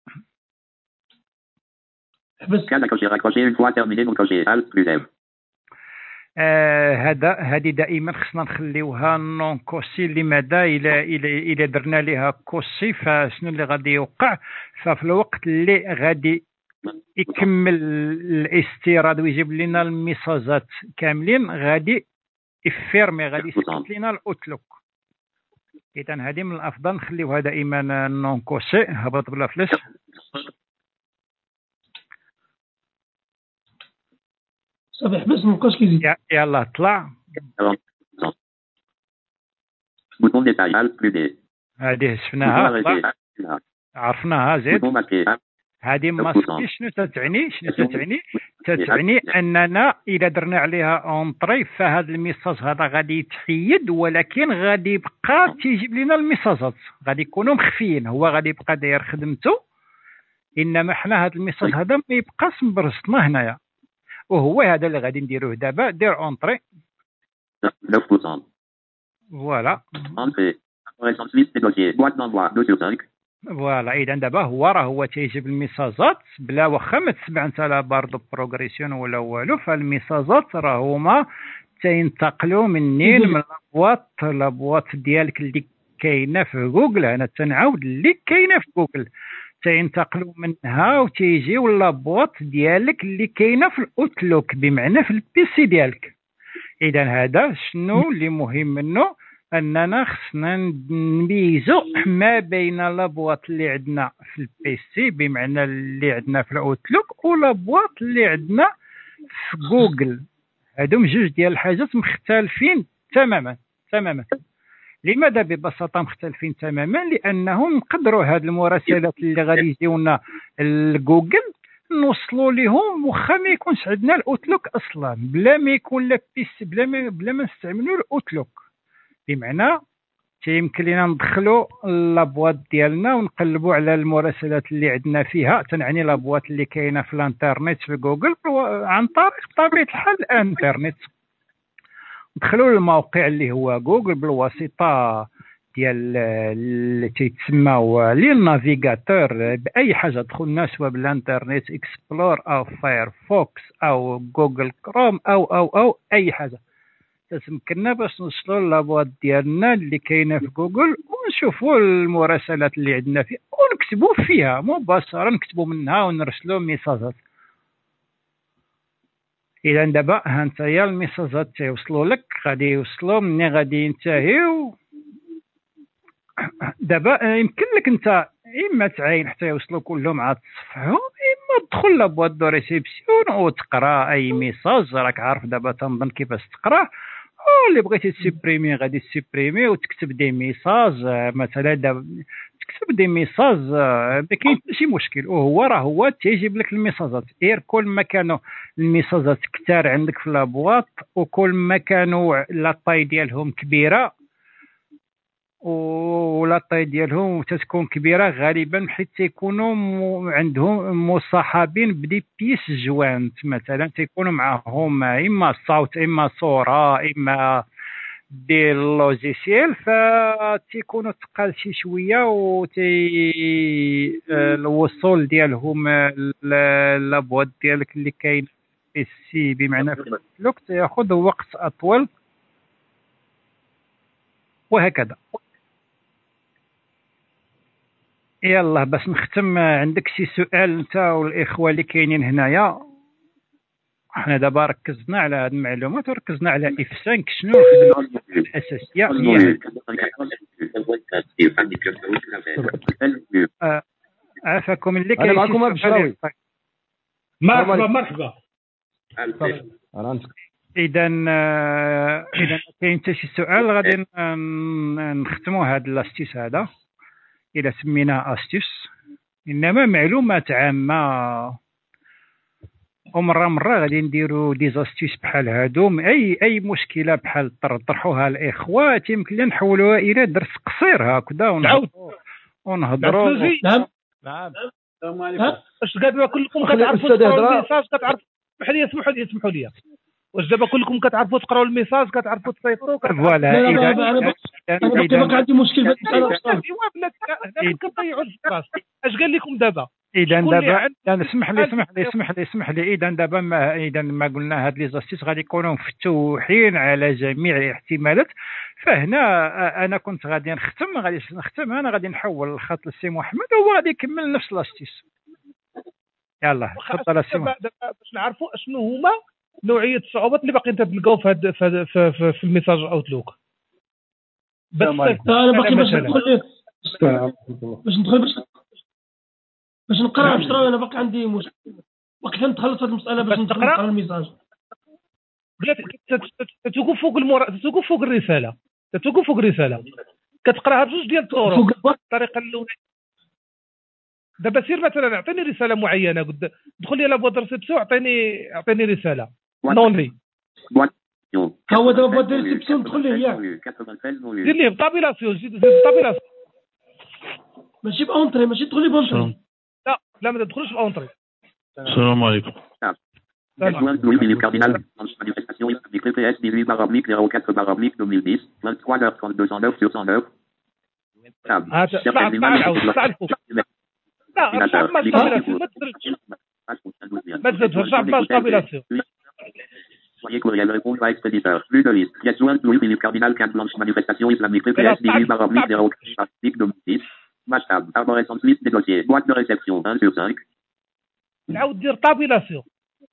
بس Case à cocher. Raccrocher une fois terminé. Non coché. Alt plus M. آه هذا هذه دائما خصنا نخليوها نون كوسي. لماذا؟ الى الى الى درنا لها كوسي فشنو اللي غادي يوقع؟ ففي الوقت اللي غادي يكمل الاستيراد ويجيب لنا الميساجات كاملين غادي يفيرمي، غادي يسكت لنا الاوتلوك. اذا هذه من الافضل نخليوها دائما نون كوسي. هبط بلا فلوس. صافي حبس منبقاش كيزيد. يا- يلا طلع. Bouton détail. Alt plus D. هذه Bouton شفناها arrêté. طلع، Alt plus A. عرفناها. زيد. Bouton masqué. Alt. هذه ماسكي شنو تتعني؟ شنو تتعني؟ تتعني اننا اذا درنا عليها اونطري فهذا الميساج هذا غادي يتحيد، ولكن غادي يبقى تيجيب لنا الميساجات، غادي يكونوا مخفيين. هو غادي يبقى داير خدمته، انما حنا هذا الميساج هذا ما يبقاش مبرزطنا هنايا. وهو هذا اللي غادي نديروه دابا. دير اونطري. neuf pour cent. فوالا Entrée. Apparaissant suite des dossiers. Boîte d'envoi. deux sur cinq. فوالا. اذا دابا هو راه هو تيجيب الميساجات بلا واخا ما تسمع انت لا باردو بروغريسيون ولا والو. فالميساجات راه هما تينتقلوا منين؟ من لابواط لابواط ديالك اللي كاينه في جوجل. انا تنعاود اللي كاينه في جوجل تينتقلوا منها وتيجيو لابواط ديالك اللي كاينه في الاوتلوك، بمعنى في البيسي ديالك. اذا هذا شنو اللي مهم منه؟ اننا خصنا نميزوا ما بين لابواط اللي عندنا في البيسي بمعنى اللي عندنا في الاوتلوك ولابواط اللي عندنا في جوجل. هادوم جوج ديال الحاجات مختلفين تماما تماما. لماذا ببساطه مختلفين تماما؟ لانهم نقدروا هاد المراسلات اللي غادي يجيونا لجوجل نوصلوا لهم واخا ما يكونش عندنا الاوتلوك اصلا، بلا ما يكون لا بيسي، بلا ما بلا ما نستعملوا الاوتلوك. بمعنى يمكن لنا ندخلوا لابواط ديالنا ونقلبوا على المراسلات اللي عندنا فيها، تنعني لابواط اللي كاينه في الانترنت في جوجل عن طريق طبيعه الحال الانترنت. ندخلوا للموقع اللي هو جوجل بالواسطه ديال اللي تيتسمى لي نافيغاتور باي حاجه دخلنا سواء بالانترنت اكسبلور او فايرفوكس او جوجل كروم او او او اي حاجه تتمكننا باش نوصلوا للابوات ديالنا اللي كاينه في جوجل ونشوفوا المراسلات اللي عندنا فيها ونكتبوا فيها مباشره، نكتبوا منها ونرسلوا ميساجات. اذا دابا ها انت يا الميساجات تيوصلوا لك غادي يوصلوا مني غادي ينتهيو. دابا يمكن لك انت اما تعاين حتى يوصلوا كلهم عاد تصفحهم، اما تدخل لابواط دو ريسيبسيون وتقرا اي ميساج. راك عارف دابا تنظن كيفاش تقراه، اللي بغيتي تسيبريمي غادي تسيبريمي وتكتب دي ميساج. مثلا دابا تكتب دي ميساج ما كاين شي مشكل، وهو راه هو تيجيب لك الميساجات. غير كل ما كانوا الميساجات كثار عندك في لابواط وكل ما كانوا لاطاي ديالهم كبيره ولاطاي ديالهم تتكون كبيره غالبا حيت تيكونوا م... عندهم مصاحبين بدي بيس جوانت. مثلا تيكونوا معهم اما صوت اما صوره اما دي اللوجيسيال، فتيكونوا تقال شي شويه وتي الوصول ديالهم لابوات ديالك اللي كاين في السي بمعنى في الوقت ياخذ وقت اطول وهكذا. يلا باش نختم، عندك شي سؤال انت والاخوه اللي كاينين هنايا؟ حنا دابا ركزنا على هاد المعلومات وركزنا على اف خمسة. شنو الخدمه الاساسيه هي آه عافاكم اللي كاين معكم البشراوي. مرحبا مرحبا. اذا اذا كاين حتى شي سؤال غادي نختموا هذا الاستيس هذا الى سميناه استيس، انما معلومات عامه. ومره مره غادي نديروا ديزاستيس بحال هادو. اي اي مشكله بحال طرحوها الاخوه يمكن لنا نحولوها الى درس قصير هكذا ونهضروا. نعم نعم. السلام عليكم. واش دابا كلكم كتعرفوا تقراوا الميساج؟ كتعرفوا اسمحوا لي اسمحوا لي اسمحوا لي واش دابا كلكم كتعرفوا تقراوا الميساج؟ كتعرفوا تسيطروا؟ فوالا انا انا باقي عندي مشكل في المساله. ايوا بلاتي هنا كنضيعوا الفراس. اش قال لكم دابا؟ اذا دابا اسمح لي اسمح لي اسمح لي اسمح لي اذا دابا ما اذا ما قلنا هاد لي زاستيس غادي يكونوا مفتوحين على جميع الاحتمالات. فهنا انا كنت غادي نختم غادي نختم انا غادي نحول الخط للسي محمد وهو غادي يكمل نفس لاستيس. يلا تفضل السي محمد باش نعرفوا اشنو هما نوعيه الصعوبات اللي باقيين تلقاو في هاد في, في, في الميساج اوتلوك. بس انا باقي باش ندخل باش ندخل باش باش نقرا بشرا. انا باقي عندي مشكل وقت نتخلص هذه المساله باش نقرا الميساج. تتوقف فوق المر... تتوقف فوق الرساله تتوقف فوق الرساله كتقراها بجوج ديال الطرق. الطريقه الاولى دابا سير مثلا اعطيني رساله معينه قد دخل لي لابوات ريسبسيون اعطيني اعطيني رساله نونلي. هو دابا بوات ريسبسيون دخل لي ياك دير ليه طابيلاسيون زيد طابيلاسيون ماشي بونطري ماشي تدخل لي بونطري. لا لا ما تدخلش بونطري. السلام عليكم. Adjoint Louis Philippe Cardinal, manifestation publique P S dix-huit barre oblique zéro quatre barre oblique deux mille dix, vingt-trois heures trente-deux cent neuf sur cent neuf. Tab. اطلع اطلع اطلع الفوق. لا ارجع ما طابيلاسيون ما تدرش ما تزيد ارجع باش طابيلاسيون. Soyez courriel répondre à expéditeur. Plus de liste. Pièce jointe Louis Philippe Cardinal carte blanche manifestation islamique P S dix-huit barre oblique zéro quatre barre oblique deux mille dix. Mashtag. Arborescence liste des dossiers. Boîte de réception un sur cinq. نعاود دير طابيلاسيون.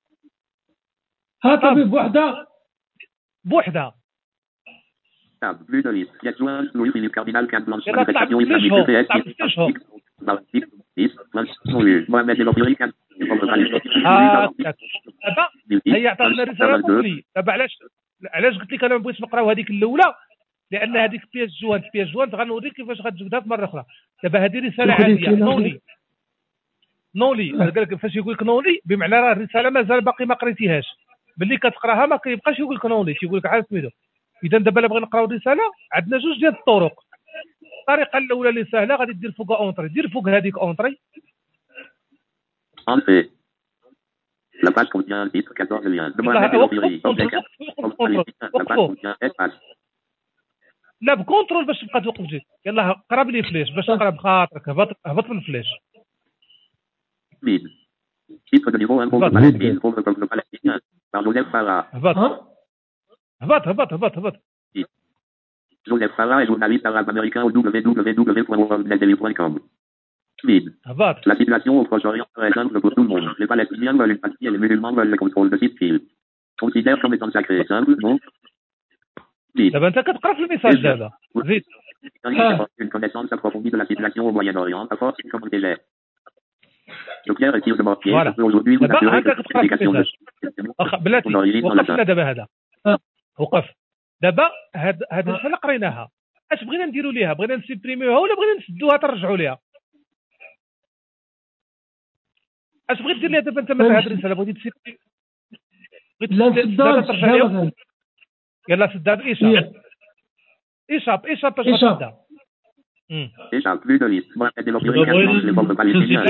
ها طبيب بوحده بوحده. Tab. Plus de liste. Pièce jointe Louis Philippe Cardinal carte blanche manifestation islamique P S dix-huit Mohamed El Obiori carte. ها دابا هي عطاتنا رساله نونلي. دابا علاش علاش قلت لك انا ما بغيتش نقراو هذيك الاولى؟ لان هذيك بياس جوانت بياس جوانت غنوريك كيفاش غتجبدها مره اخرى. دابا هذه رساله عاديه نونلي نونلي. قال لك فاش يقول لك نونلي بمعنى راه الرساله مازال باقي ما قريتيهاش. ملي كتقراها ما كيبقاش يقول لك نونلي تيقول لك عاد سميتو. اذا دابا الا بغينا نقراو الرساله عندنا جوج ديال الطرق. الطريقه الاولى اللي سهله غادي دير فوقها اونطري. دير فوق هذيك اونطري. Entrée. La page contient un titre, quatorze liens. Demande à la page contient espace. لا بكونترول باش تبقى توقف جيت. يلا قرب لي فلاش باش نقرا بخاطرك. هبط هبط من الفلاش. Mid. Titre de niveau un groupe palestinien. Groupe peuple palestinien. Par Joseph Farah. هبط هبط هبط هبط هبط. Joseph Farah est journaliste arabe-américain au w w w point world net point com. Mid. هبط. La situation au Proche-Orient est simple pour tout le monde. Les Palestiniens veulent une partie et les musulmans veulent le contrôle de cette ville. Considère comme étant sacré. Simple, non? Mid. دابا انت كتقرا في الميساج دابا. زيد. Une connaissance approfondie de la situation au Moyen-Orient, à force comme déjà. Le clair est de mortier, Voilà. peut aujourd'hui vous assurer que cette publication de واخا بلاتي وقفنا دابا هذا. وقف. دابا هاد هاد الرساله قريناها. اش بغينا نديروا ليها؟ بغينا نسيبريميوها ولا بغينا نسدوها ترجعوا ليها؟ اش بغيت دير ليها دابا انت مثلا هاد الرساله بغيتي تسيبريمي؟ بغيت لا ترجع ليها؟ يلا سدها بإيشاب. إيشاب إيشاب باش تسدها. Échappe, plus de liste. Moi, c'est l'opinion qui les bombes palestiniennes.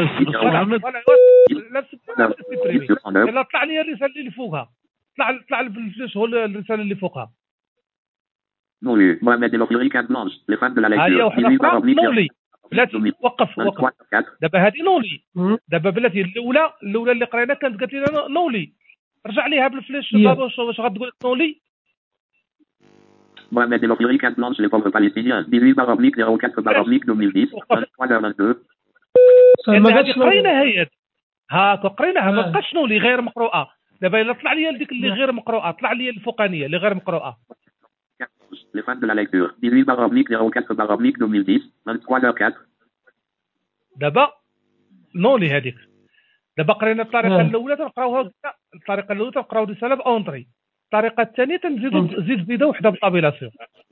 يلا طلع لي الرسالة اللي فوقها. طلع طلع بالفلوس هو الرسالة اللي فوقها. Non lu. Mohamed El Ofiri, carte blanche. Les fans de la lecture. نولي. بلاتي وقف وقف. دابا هذه نولي. دابا بلاتي الأولى الأولى اللي قرينا كانت قالت لنا نولي. رجع ليها بالفلاش بابا واش غتقول نولي. Mohamed El Ofiri, carte blanche, les pauvres palestiniens. dix-huit barre oblique zéro quatre barre oblique deux mille dix. vingt-trois heures vingt-deux. هذه قرينا هي. هاك قريناها ما بقاش نولي غير مقروءة. دابا الا طلع لي ديك اللي غير مقروءة طلع لي الفوقانية اللي غير مقروءة. Les fans de la lecture. dix-huit barre oblique zéro quatre barre oblique deux mille dix. vingt-trois heures quatre. دابا نولي هذيك. دابا قرينا الطريقة الأولى تنقراوها الطريقة الأولى تنقراو رسالة بأونطري. الطريقة الثانية تنزيدو زيد زيدة وحدة بطابيلاسيون.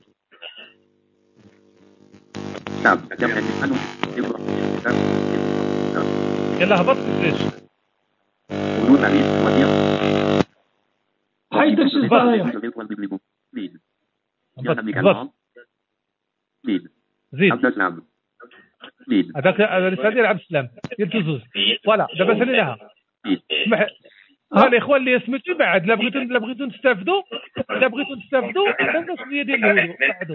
يلا هبط في الفلاش. حيد داكشي الصغير. هبط. زيد. هذاك الرسالة ديال عبد السلام ديال توزوز. فوالا دابا ساليناها. ها الاخوان اللي سميتو بعد لا بغيتو لا بغيتو نستافدوا لا بغيتو نستافدوا عندنا شويه ديال الهدوء بعدو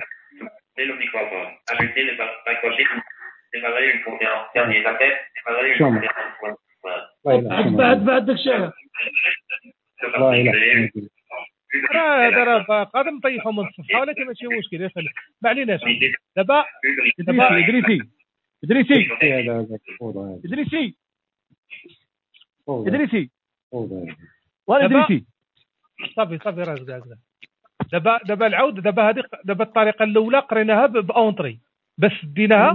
بعد بعد داك الشيء راه هذا راه قادر نطيحو من الصفحه ولكن ماشي مشكل يا خالد ما عليناش دابا دابا ادريسي ادريسي ادريسي ادريسي وانا ادريسي صافي صافي راه كاع دابا دابا العود دابا هذه دابا الطريقه الاولى قريناها باونطري بس ديناها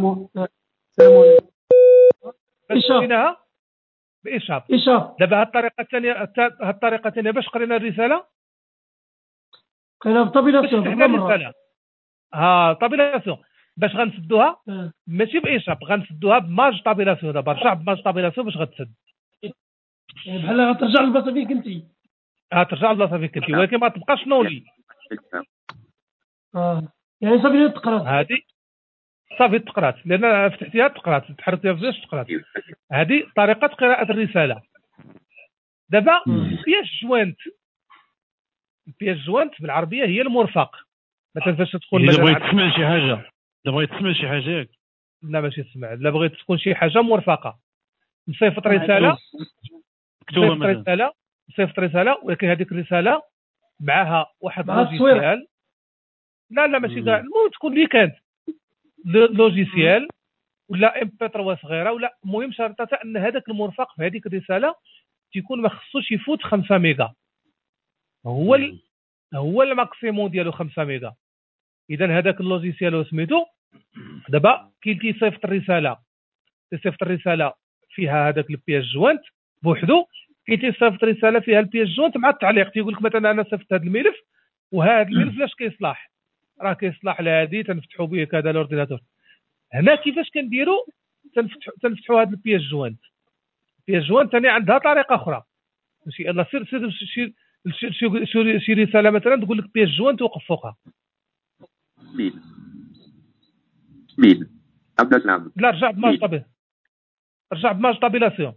بس ديناها بإشاب إشاب. دابا هاد الطريقه الثانيه هاد الطريقه الثانيه باش قرينا الرساله قرينا بطابيلاسيون ها طابيلاسيون باش غنسدوها ماشي بإشاب غنسدوها بماج طابيلاسيون دابا رجع بماج طابيلاسيون باش غتسد بحال غترجع للبلاصه فين كنتي ها ترجع للبلاصه فين كنتي ولكن ما تبقاش نولي اه يعني صافي تقرات هذه صافي تقرات لان فتحتيها تقرات تحركتيها فاش تقرات هذه طريقه قراءه الرساله دابا بياج جوانت بياج جوانت بالعربيه هي المرفق مثلا فاش تكون الا بغيت تسمع شي حاجه الا بغيت تسمع شي حاجه ياك لا ماشي تسمع الا بغيت تكون شي حاجه مرفقه نصيفط رساله نصيفط رساله نصيفط رساله ولكن هذيك الرساله معها واحد لوجيسيال لا لا ماشي كاع المهم تكون لي كانت لوجيسيال ولا ام بي ثلاثة صغيره ولا المهم شرطه ان هذاك المرفق في هذيك الرساله تيكون ما خصوش يفوت خمسة ميجا هو ال... هو الماكسيموم ديالو خمسة ميجا اذا هذاك اللوجيسيال سميتو دابا كي تيصيفط الرساله تيصيفط الرساله فيها هذاك البياج جوانت بوحدو كي تيصيفط رساله فيها البياج جوانت مع التعليق تيقول لك مثلا انا صيفط هذا الملف وهذا الملف لاش كيصلح راه كيصلح لهادي تنفتحوا به كذا الاورديناتور هنا كيفاش كنديروا تنفتحوا تنفتحوا هذا البياج جوانت البياج جوانت ثاني عندها طريقه اخرى ماشي يلاه سير سير شي شي شي رساله مثلا تقول لك بياج جوانت توقف فوقها مين مين عبد السلام لا رجع بماج طبيعي رجع بماج طابيلاسيون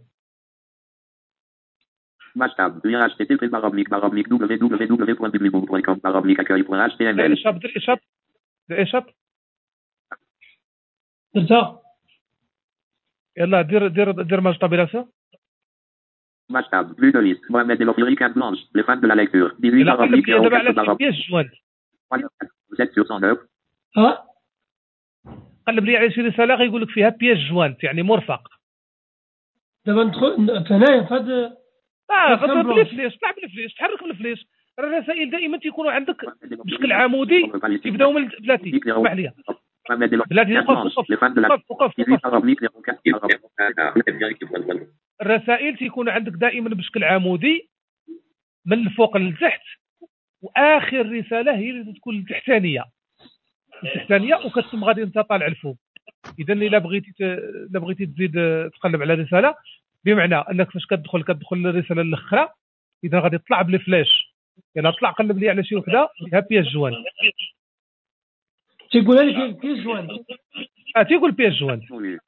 Mastab, H T T P barre oblique barre oblique w w w point biblibook point com barre oblique accueil point h t m l. إشاب دير إشاب ايشاب درتها يلا دير دير دير ماج طابيلاسيون Match tab, vue de liste, Mohamed El Ofiri, carte blanche, les fans de la lecture, dix-huit يلا par قلب oblique, لي دابا على zéro quatre par شي بياج جوانت Vous êtes sur cent neuf. ها قلب لي على شي رساله غيقول لك فيها بياج جوانت يعني مرفق. دابا ندخل هنايا في هذا اه غتطلع بالفليش طلع بالفليش تحرك بالفليش. الرسائل دائما تيكونوا عندك بشكل عمودي تبداو من بلاتي اسمح لي بلاتي وقف وقف وقف الرسائل تيكونوا عندك دائما بشكل عمودي من الفوق للتحت واخر رساله هي اللي تكون التحتانيه التحتانيه وكتم غادي انت طالع الفوق. اذا الا بغيتي الا بغيتي تزيد تقلب على رساله بمعنى انك فاش كتدخل كتدخل الرساله الاخرى اذا غادي تطلع بالفلاش. يلا طلع قلب لي على شي وحده فيها بياج جوان تيقول لك بياج جوان اه تيقول بياج جوان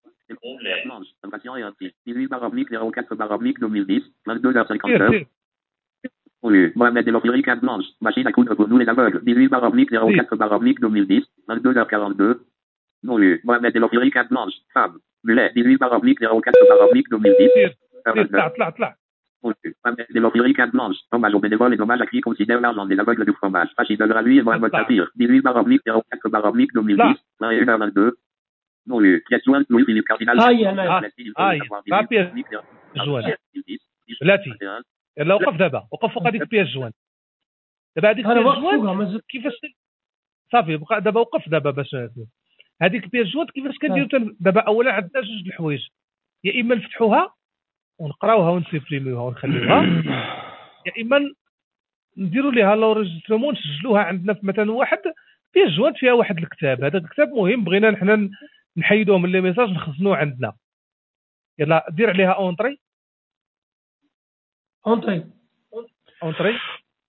Mohamed El Ofiri, carte blanche, machine à coudre pour nous les aveugles, dix-huit barre oblique zéro quatre barre oblique deux mille dix, vingt-deux heures quarante-deux. Non lu. Mohamed El Ofiri, carte blanche, femme, mulet, dix-huit barre oblique zéro quatre barre oblique deux mille dix. طلع طلع طلع Mohamed El Ofiri, carte blanche, hommage aux bénévoles et hommage à qui considère l'argent des aveugles du fromage. Fasciste de lui et Mohamed Tapir, dix-huit barre oblique zéro quatre barre oblique deux mille dix, vingt et une heures vingt-deux. Non lu. Question Louis-Philippe Cardinal. هاي انا هاي بابير جوان بلاتي يلا وقف دابا وقف فوق هذيك بياج جوان دابا هذيك بياج جوان كيفاش صافي بقى دابا وقف دابا باش هذيك بياج جوان كيفاش كنديروا دابا اولا عندنا جوج الحوايج يا اما نفتحوها ونقراوها ونسيبريميوها ونخليوها يا اما نديروا ليها لوريجسترمون نسجلوها عندنا مثلا واحد بياج جوان فيها واحد الكتاب. هذا الكتاب مهم بغينا نحن نحيدوه من لي ميساج نخزنوه عندنا. يلا دير عليها اونطري اونطري اونطري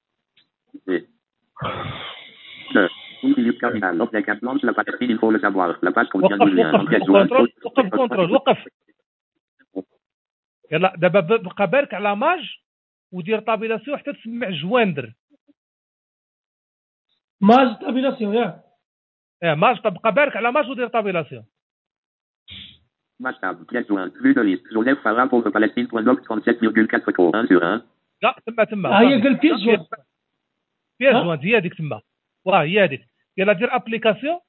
Louis-Philippe Cardinal, l'offre des cartes blanches, la patrie, il faut le savoir. La page contient وقف le lien. وقف وقف وقف كنترول وقف يلا دابا بقى بارك على ماج ودير طابيلاسيون حتى تسمع جواندر ماج طابيلاسيون ياك اه ماج بقى بارك على ماج ودير طابيلاسيون. Match tab, pièce jointe, vue de liste, Joseph Farah pour le Palestine.blog trente-sept virgule quatre co, un sur un. لا تما تما ها هي قال بياج جوان بياج جوان هي هذيك تما واه هي هذيك. يلا دير ابليكاسيون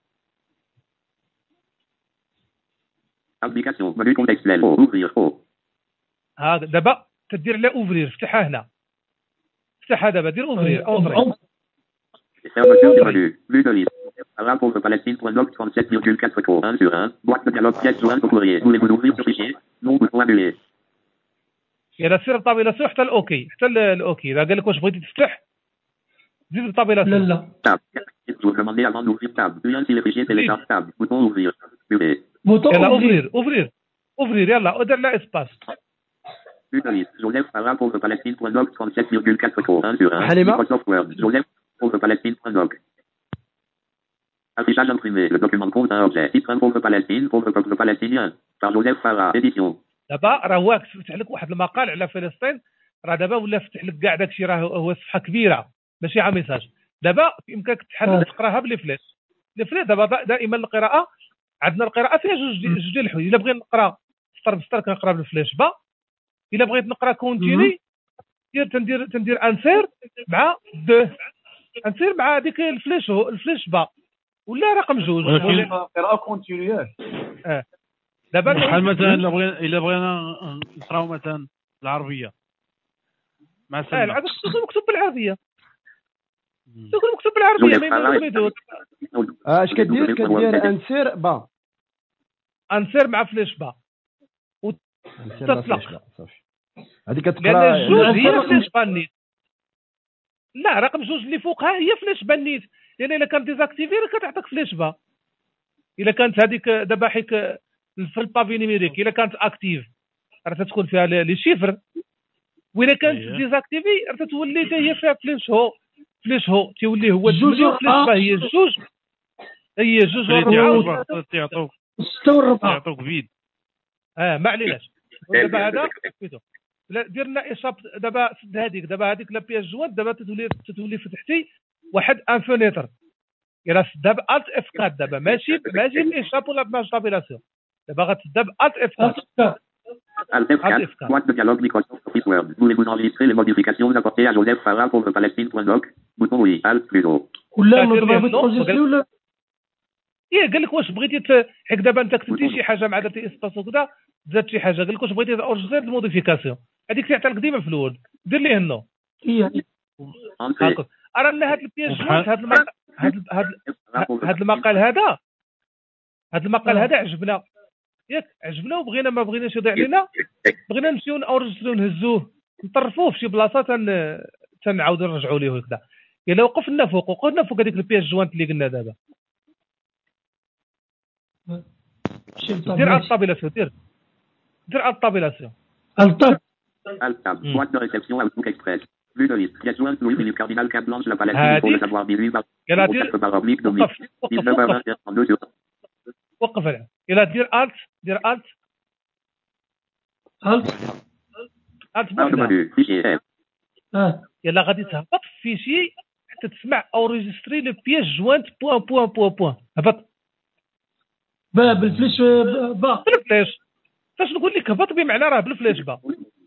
Application, menu contextuel, O, ouvrir, O. ها دابا تدير على اوفرير فتحها هنا فتحها دابا دير اوفرير اونطري Fermeture du menu, vue de liste, Farah pour le Palestine.blog trente-sept virgule quatre co, un sur un, boîte de dialogue, pièce jointe au courrier, voulez-vous ouvrir ce fichier? Non, bouton annulé. يلا سير الطابيلاسيون حتى الاوكي حتى الاوكي اذا قال لك واش بغيتي تفتح زيد الطابيلاسيون. لا لا Tab, vous demandez avant d'ouvrir tab, lien si le fichier télécharge tab, bouton ouvrir, muet. بوطون يلا اوفرير اوفرير اوفرير يلا ودير لا اسباس. Vue de liste, Joseph Farah pour le Palestine.blog trente-sept virgule quatre co, un sur un, Microsoft Word, Joseph pour le Palestine.blog. Affichage imprimé, le document compte un objet, titre pour le Palestine, pour le peuple palestinien, par Joseph Farah, édition. دابا راه واك فتح لك واحد المقال على فلسطين راه دابا ولا فتح لك كاع داكشي راه هو صفحه كبيره ماشي على ميساج. دابا يمكنك تحرك تقراها بلي فلاش لي فلاش. دابا دائما القراءه عندنا القراءه فيها جوج جوج ديال الحوايج. الا بغينا نقرا سطر بسطر كنقرا بالفلاش با. الا بغيت نقرا كونتيني دير تندير تندير انسير مع دو انسير مع هذيك الفلاش الفلاش با ولا رقم جوج ولكن قراءه كونتينيوس. اه دابا بحال مثلا الا بغينا الا بغينا نقراو مثلا العربيه مع اه سلمى العربيه تكون مكتوب بالعربيه تكون مكتوب بالعربيه ما يدوز. اش كدير كدير انسير با انسير مع فلاش با وتطلق صافي هذيك لان كتقرا جوج هي فلاش بانيت. لا رقم جوج اللي فوقها هي فلاش بانيت لان الا كانت ديزاكتيفي راه كتعطيك فلاش با. الا كانت هذيك دابا حيت في البافي نيميريك الا كانت اكتيف راه تكون فيها لي شيفر واذا كانت ديزاكتيفي راه تولي حتى هي فيها فلاش هو فلاش هو تيولي هو جوج فلاش با هي جوج هي جوج وربعه تعطوك ستة وربعة يعطوك فيد. اه ما عليناش. دابا هذا سميتو لا دير لنا ايشاب دابا سد هذيك دابا هذيك لا بياج جواد دابا تتولي تتولي فتحتي واحد ان فونيتر يلا تبدا بالت اف أربعة دابا ماشي ماشي الايشاب ولا بماج طابيلاسيون دابا غتبدا بالت اف أربعة. Alt F quatre, boîte de dialogue Microsoft Office Word. Voulez-vous enregistrer les modifications apportées à Joseph Farah pour le Palestine.doc? Bouton oui, Alt plus haut. ولا نضرب تونجستري ولا ايه قال لك واش بغيتي حيت دابا انت كتبتي شي حاجه مع درتي اسباس وكذا زاد شي حاجه قال لك واش بغيتي اورجستري الموديفيكاسيون هذيك تاع القديمه في الورد دير ليه نو. هي هاكا ارى ان هاد البياج جوانت هاد المقال هاد هاد المقال هذا هاد المقال هذا عجبنا ياك عجبنا وبغينا ما بغيناش يضيع علينا بغينا نمشيو نورجستريو نهزوه نطرفوه في شي بلاصه تن تنعاودوا نرجعوا ليه هكذا. الا وقفنا فوق وقفنا فوق هذيك البياج جوانت اللي قلنا دابا دير على الطابيلاسيون دير دير على الطابيلاسيون الطاب Alt-Tab, boîte de réception Outlook Express. Vue de liste. Pièce jointe Louis-Philippe Cardinal Carte Blanche La Palestine. Il faut le savoir. dix-huit par oblique Dominique. dix-neuf par vingt et un trente-deux sur وقف عليه. يلا دير الت دير الت الت الت barre de menu. Fichier. اه يلا غادي تهبط في شي حتى تسمع اوريجستري لو بياج جوانت بوان بوان بوان بوان هبط با بالفليش با بالفلاش. فاش نقول لك هبط بمعنى راه بالفلاش با.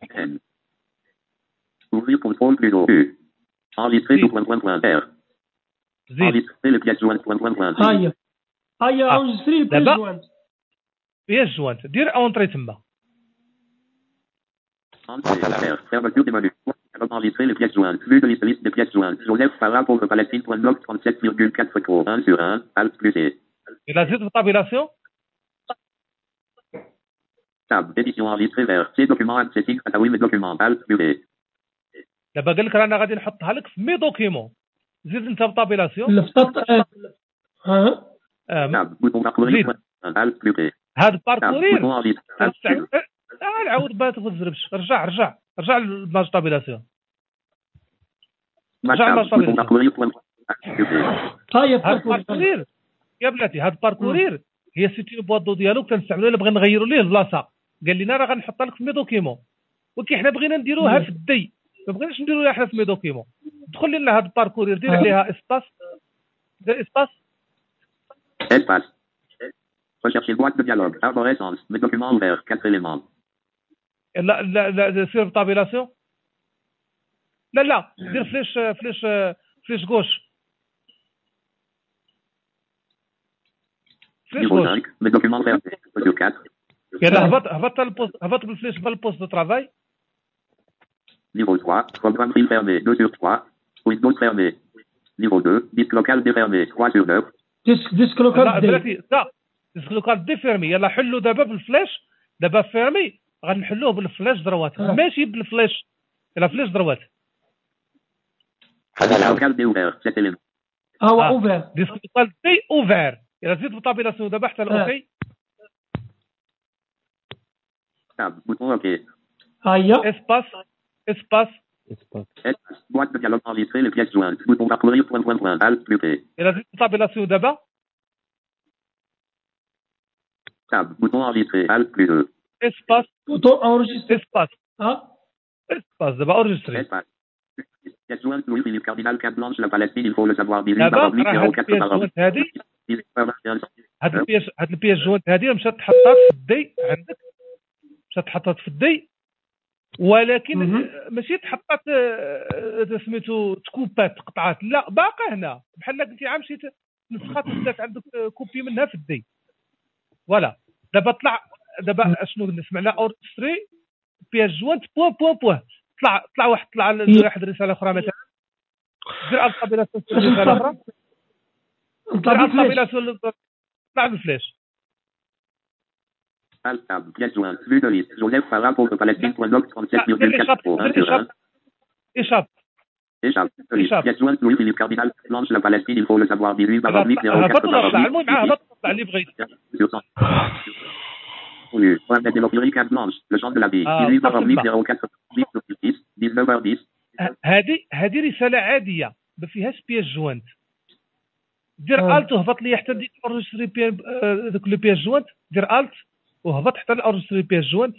Ouvrir contrôle plus haut. U. Enregistrer tout point point point R. زيد Enregistrer le pièce jointe point point point. هيا هيا اونجستري البيج دابا. جوانت بياج جوانت دير اونطري تما. Enregistrer. Fermeture des menus. Enregistrer les pièces jointes. Vue de liste, liste des pièces jointes. Joseph Farah pour le Palestine.doc trente-sept virgule quatre trop. un sur un. Alt plus E. يلا زيد بالطابيلاسيون. Tab. Édition enregistrée vers. Ces documents accessibles. Ah oui, mes documents. Alt plus E. دابا قال لك رانا غادي نحطها لك في مي دوكيمون. زيد انت بالطابيلاسيون. الفطاط ها آه. Tab. Bouton parcourir. Alt plus E. هاد Tab. باركورير Bouton enregistrer. Alt plus E. اه نعاود بات ما تزربش رجع رجع رجع للماج طابيلاسيون. Match رجع tab. للماج Bouton طابيلاسيون. parcourir. Point. Alt plus E. هيا هاد باركور باركورير يا بلاتي هاد باركورير هي سيتي بواط دو ديالوج كنستعملوها الا بغينا نغيروا ليه البلاصه. قال لنا راه غنحطها لك في مي دوكيمون ولكن حنا بغينا نديروها في الدي ما بغيناش نديروها حنا في مي دوكيمون. دخل لنا هاد باركورير دير عليها اسباس دير اسباس Espace. Rechercher boîte de dialogue. Arborescence. Mes documents ouverts. Quatre éléments. لا لا لا سير بالطابيلاسيون. لا لا دير فليش فليش فليش غوش فليش Niveau غوش. cinq. Mes documents fermés. Audio quatre. يلا هبط هبط البوست هبط بالفليش بالبوست دو ترافاي. Niveau trois. Programme fil fermé. deux sur trois. Windows fermé. Niveau deux. Disque local défermé. trois sur neuf. ديسك ديسك لا لوكال دي بلاتي لا ديسكلوكال دي فيرمي. يلا حلو دابا بالفلاش دابا فيرمي غنحلوه بالفلاش دروات ماشي بالفلاش. يلا فلاش دروات Disque local déouvert. sept éléments. ها هو آه. اوفر ديسكلوكال دي اوفر. يلا زيد بالطابيلاسيون دابا حتى الاوكي. Tab. Bouton OK. هيا اسباس اسباس Espace. Boîte de dialogue enregistrée. Les pièces jointes. Bouton parcourir. Point point point. Alt plus P. يلا زيد بالطابيلاسيون دابا. Tab. Bouton enregistré. Alt plus E. اسباس بوتون اونجستري اسباس ها اسباس دابا اورجستري. Espace. Pièce jointe Louis-Philippe Cardinal Carte Blanche La Palestine. Il faut le savoir. dix-huit دابا par oblique راه zéro هاد quatre البياج par oblique. جوانت هادي dix-huit par vingt et un. هاد البياج هاد البياج جوانت هادي مشات تحطات في الدي عندك مشات تحطات في الدي ولكن مهم. ماشي تحطات آه، سميتو تكوبات قطعات لا باقا هنا بحال قلتي عام مشيت نسخات ولات عندك آه، كوبي منها في الدي فوالا. دابا طلع دابا اشنو سمعنا اورستري بياج جوانت بوان بوان بوان طلع طلع واحد طلع واحد رساله اخرى مثلا دير على الطابيلاسيون رساله اخرى دير على الطابيلاسيون طلع بالفلاش. Alt tab. Pièce jointe. Vue de liste. Joseph Farah pour le Palestine.doc trente-sept virgule quatre trop. un sur un. ايشاب Échappe. Échappe. Pièce jointe Louis-Philippe Cardinal Blanche La Palestine. Il faut le savoir. dix-huit par oblique zéro هبط quatre par ولا طلع oblique. المهم معاه هبط طلع اللي بغيت. Sur cent. Oui. Point de carte blanche. Le champ de la vie. Ah, dix-huit par parfait. oblique zéro quatre par dix. dix-neuf par dix. هذه هذه رساله عاديه ما فيهاش بياج جوانت. دير الت وهبط لي حتى ديك اورجستري بي ذوك لي بياج جوانت. دير الت وهبط حتى الاورجستري بياج جوانت.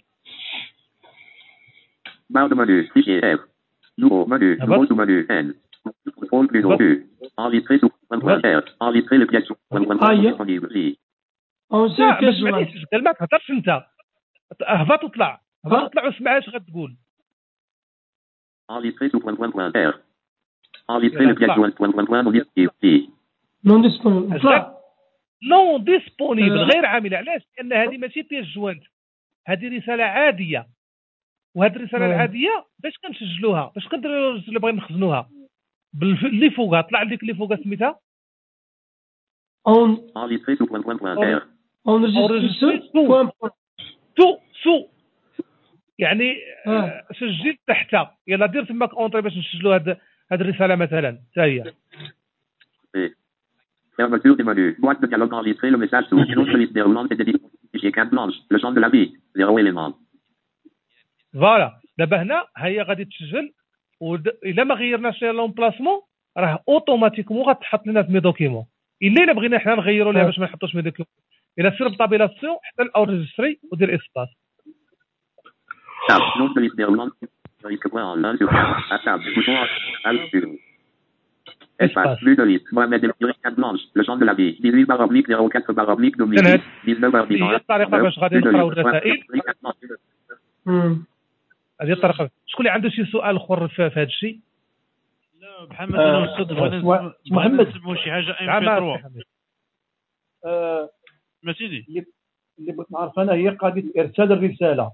Barre de menu. Fichier F. Nouveau menu. Nouveau sous-menu N. Contrôle plus haut. U. Enregistrer sous .fr. Enregistrer le pièce disponible. لا ما تسمعش ما تهضرش انت اهبط وطلع هبط وطلع واسمع اش غتقول. Enregistrer sous .fr. Enregistrer le pièce disponible. نون ديسبونيبل طلع نون ديسبونيبل غير عامل. علاش؟ لان هذه ماشي بيس جوانت، هذه رساله عاديه، وهذه الرساله العاديه باش كنسجلوها باش كنديروا اللي بغينا نخزنوها اللي فوقها طلع لك اللي فوقها سميتها اون enregistrer sous .fr. enregistrer تو سو يعني آه. سجل تحتها. يلا دير تماك اونطري باش نسجلوا هاد هاد الرساله مثلا حتى هي. Fermeture du menu. Boîte de dialogue enregistrer le message sous une autre liste déroulante et des fichiers carte blanche. Le champ de la vie. Zéro élément. فوالا دابا هنا هي غادي تسجل، والا ما غيرناش لون بلاسمون راه اوتوماتيكمون غتحط لنا في مي دوكيمون. الا الا بغينا حنا نغيروا لها باش ما نحطوش مي دوكيمون، الا سير بطابيلاسيون حتى الاورجستري ودير اسباس. Tab. Nom de liste déroulante. Risque point en un sur quatre. À table. Bouton à sur. Espace. Plus de liste. Mohamed El carte blanche. Le champ de la vie. dix-huit barre oblique zéro quatre barre oblique Dominique. dix-neuf barre هي الطريقه باش غادي نقراو الرسائل. هذه الطريقه. شكون اللي عنده شي سؤال اخر في هذا الشيء؟ لا محمد انا استاذ بغينا محمد نسمو شي حاجه ام بي ثلاثة. آه ما سيدي اللي بغيت نعرف انا هي قضيه ارسال الرساله.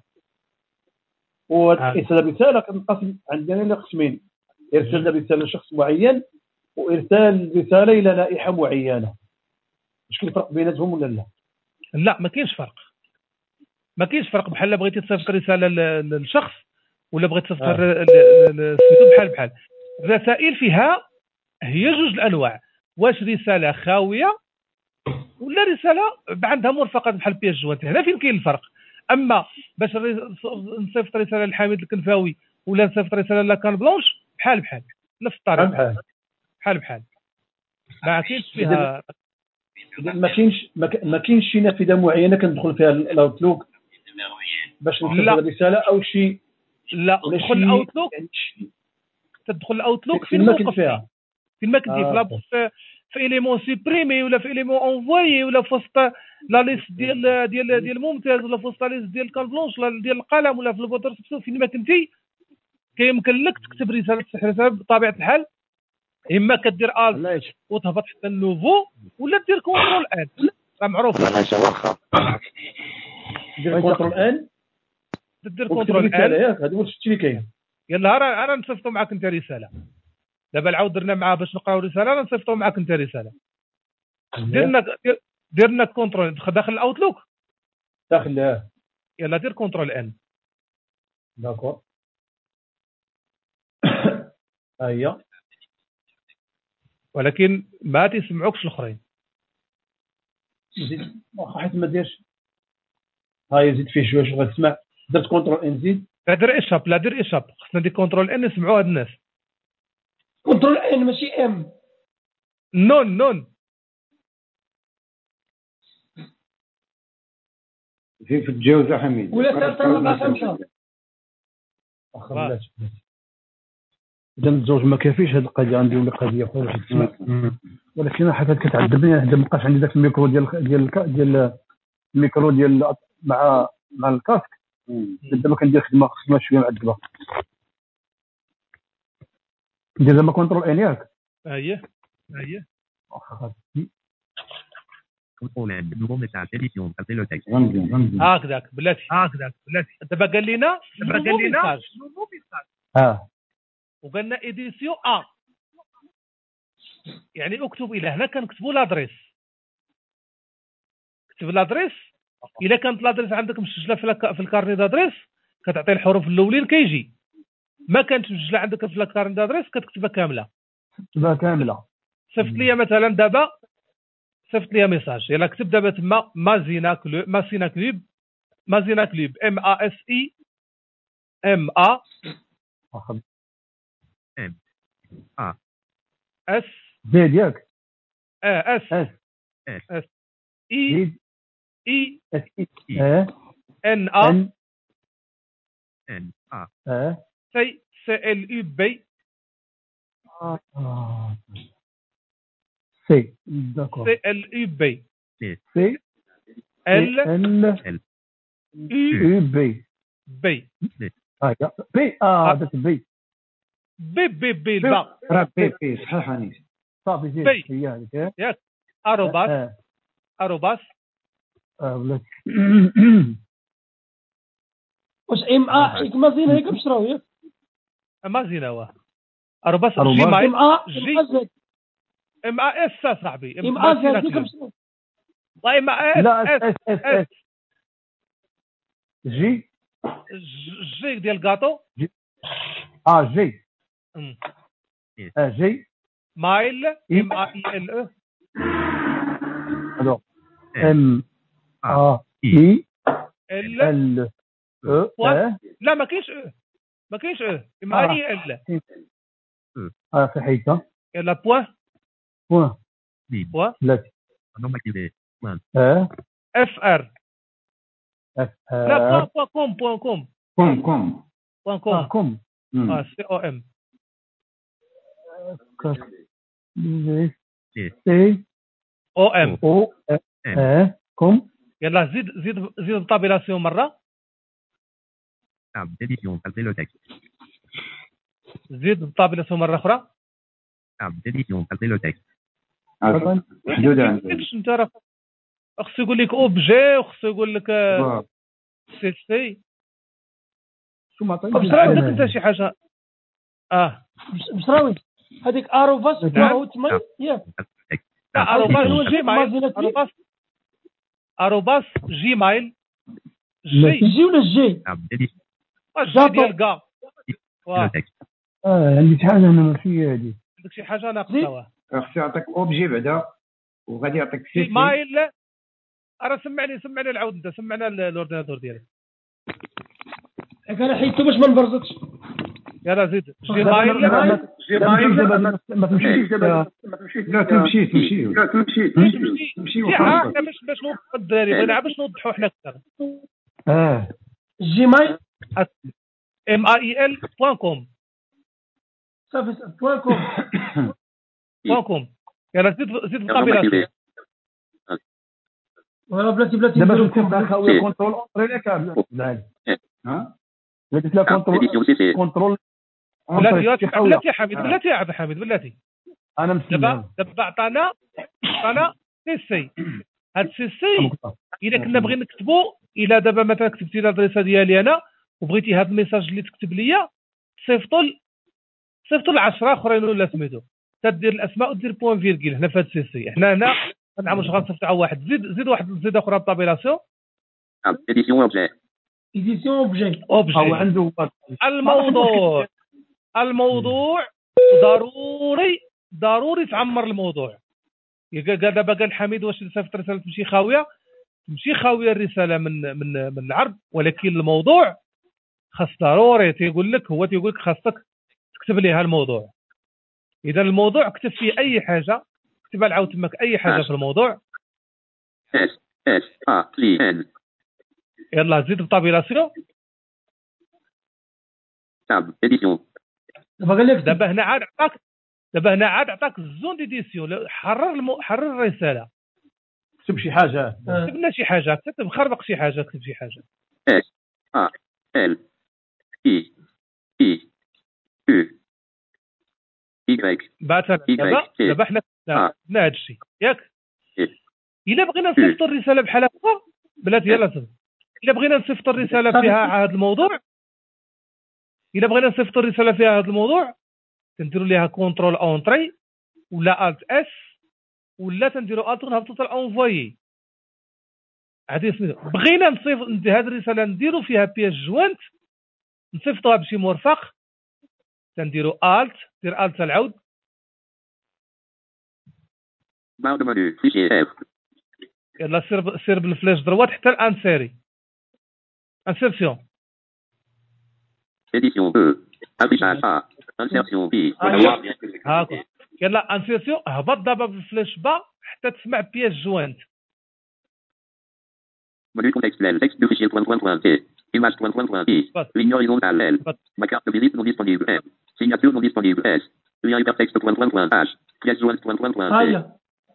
وارسال الرساله كنقسم عندنا الى قسمين: ارسال الرساله لشخص معين وارسال رساله الى لائحه معينه. واش كاين فرق بيناتهم ولا لا؟ لا ما كاينش فرق، ما كاينش فرق. بحال بغيتي تصيفط رساله للشخص ولا بغيتي تصيفط سميتو بحال بحال. الرسائل فيها هي جوج الانواع، واش رساله خاويه ولا رساله عندها مرفقات بحال بياس جوانت. هنا فين كاين الفرق. اما باش نصيفط رساله لحامد الكنفاوي ولا نصيفط رساله لاكان بلونش بحال بحال نفس الطريقه بحال بحال ما كاينش فيها. ما كاينش ما كاينش شي نافذه معينه كندخل فيها الاوتلوك باش نرسل الرساله او شي. لا تدخل الاوتلوك تدخل الاوتلوك فين ما كنت فيها فين ما كنتي آه. في في اليمون سوبريمي ولا في اليمون انفويي ولا في وسط لا ليست ديال ديال ديال ممتاز ولا في وسط لا ليست ديال كال بلونش ولا ديال القلم ولا في الفوتر سبسو. فين ما كنتي كيمكن لك تكتب رساله رساله بطبيعه الحال. اما كدير الت وتهبط حتى النوفو ولا دير كونترول ان. راه معروف دير كونترول ان دير كونترول ان ياك هذا هو الشيء اللي كاين. يلا راه انا نصيفطو معاك انت رساله. دابا العاود درنا معاه باش نقراو رساله راه نصيفطو معاك انت رساله. درنا درنا كونترول داخل الاوتلوك داخل. يلا دير كونترول ان. داكور هيا ولكن ما تسمعوكش الاخرين. زيد واخا حيت ما ديرش. هاي زيد فيه شويه شغل تسمع. درت كونترول ان زيد. لا دير ايشاب لا دير ايشاب خصنا ندير كونترول ان نسمعوا هاد الناس. كنترول ان ماشي ام. نون نون فين في التجاوز حميد ولا ثلاثة أربعة خمسة. أخرجت إذا الزوج ما كافيش هذه القضية عندي ولا قضية أخرى تسمع. ولكن حتى كتعذبني هذا ما بقاش عندي ذاك الميكرو ديال ديال ديال الميكرو ديال مع مع الكاسك. دابا كندير خدمة خدمة شوية معذبة. ندير زعما كونترول ان ياك. اييه اييه هكذاك بلاتي هكذاك بلاتي. دابا قال لنا دابا قال لنا اه وقال لنا اديسيون ا يعني اكتب الى هنا كنكتبوا لادريس. كتب لادريس. الا كانت لادريس عندك مسجله في الكارني دادريس كتعطي الحروف الاولين كيجي. ما كانت مسجله عندك في الكارني دادريس كتكتبها كامله. كتبها كامله. صيفط لي مثلا دابا صيفط لي ميساج. يلا كتب دابا تما مازينا كلوب مازينا كلوب مازينا كلوب ام ا اس اي ام ا ام ا اس زيد ياك اه اس اس اس اي اي اس اي ان ا ان ا اه سي سي ال يو بي سي داكور سي ال يو بي سي ال ال يو بي بي هاكا بي اه داك بي بي بي بي الباء راه بي بي صحيح انيس صافي زيد بي. هي هذيك ياك اروباس اه اروباس اه ولات واش ام ا كما زين هيك بشراوي ما زينه واه اروباس أروباس. جيمايل ام ا جي ام ا زد ام ا اس صاحبي ام ا زد هيك بشراوي والله ام ا لا اس اس اس اس جي جي ديال الكاطو اه جي أم. اه جي مايل ام ا اي ال او الو ام ا اي ال ال او اه لا ما كاينش او ما كاينش او ام ا اي ال اه في حيته يلا بوان بوان بوان ثلاثة اه اف ار اف لا بوان بوان كوم بوان كوم كوم كوم بوان اه كوم كوم اه سي او ام سي او ام او اه كوم يلا زيد زيد زيد الطابيلاسيون مره زيد الطابيلاسيون مره اخرى محدودة عندنا كيفاش انت راه خصو يقول لك اوبجي وخصو يقول لك واو. سي سي شو ما عطيني طب عندك انت شي حاجه اه بشراوي هذيك اروباس هو تما ياك لا اروباس جيمايل جيمايل اروباس اروباس جيمايل جي جي جي ولا جي الجي ديال كاع واه اه عندي شي حاجه انا ماشي هذه عندك شي حاجه ناقصه واه خصو يعطيك اوبجي بعدا وغادي يعطيك سي سي جيمايل راه سمعني سمعني العود انت سمعنا الاورديناتور ديالك انا حيدته باش ما نبرزطش يلا زيد جيمايل جيمايل ما تمشيش دابا لا تمشي تمشي لا تمشي تمشي تمشي حنا باش باش نوضحوا الدراري بغينا باش نوضحوا حنا اكثر اه جيمايل ام اي ال بوان كوم صافي بوان كوم بوان كوم يلا زيد زيد الطابيلاسيون ولا بلاتي بلاتي دابا كنت خاويه كونترول اونطري لك لا ها لا قلت لها كونترول كونترول بلاتي بلاتي حميد بلاتي عبد الحميد بلاتي انا مسلم دابا دابا عطانا عطانا سي سي هاد سي سي الا كنا بغينا نكتبوا الا دابا مثلا كتبتي الادريسه ديالي انا وبغيتي هاد الميساج اللي تكتب ليا تصيفطوا صيفطوا ل عشرة اخرين ولا سميتو تدير الاسماء ودير بوان فيرغيل هنا في هاد سي سي حنا هنا ما نعرفوش غنصيفطوا واحد زيد زيد واحد زيد اخرى بالطابيلاسيون اديسيون اوبجي ايديسيون اوبجي اوبجي هو عنده الموضوع الموضوع ضروري ضروري تعمر الموضوع قال دابا قال حميد واش صيفط رساله تمشي خاويه تمشي خاويه الرساله من من من العرض ولكن الموضوع خاص ضروري تيقول لك هو تيقول لك خاصك تكتب ليها الموضوع اذا الموضوع اكتب فيه اي حاجه اكتب العاود تماك اي حاجه في الموضوع اس اس ا لي ان يلا زيد الطابيلاسيون تاب اديسيون دابا قال لك دابا هنا عاد عطاك دابا هنا عاد عطاك الزون ديديسيون حرر المو... حرر الرساله كتب شي حاجه كتب لنا شي حاجه كتب مخربق شي حاجه كتب شي حاجه اس ا ال اي اي يو ايكغيك بعثنا دابا دابا حنا كتبنا هذا الشيء ياك الا بغينا نصيفطوا الرساله بحال هكا بلاتي يلا صافي الا بغينا نصيفطوا الرساله فيها هذا الموضوع الا بغينا نصيفطوا الرساله فيها هذا الموضوع كنديروا ليها كونترول اونطري ولا الت اس ولا تنديروا الت ونهبطوا الانفوي عادي سميتو بغينا نصيفط هذه الرساله نديروا فيها بياج جوانت نصيفطوها بشي مرفق تنديروا الت دير الت العود باود منو فيشي اف يلا سير سير بالفلاش دروات حتى الانسيري انسيرسيون اديسيون او افيشاج ا انسيرسيون بي هاكا يلا انسيرسيون هبط دابا بالفلاش با حتى تسمع بياج جوانت menu contexte L texte de fichier point point point T image point point point I ligne horizontale L ma carte de visite non disponible M signature non disponible S lien hypertexte point point point H pièce jointe point point point T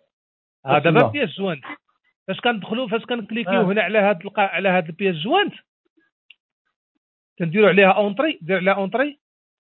ها دابا بياس جوانت فاش كندخلوا فاش كنكليكيو هنا على هاد القا على هاد البياس جوانت كنديروا عليها اونطري دير عليها اونطري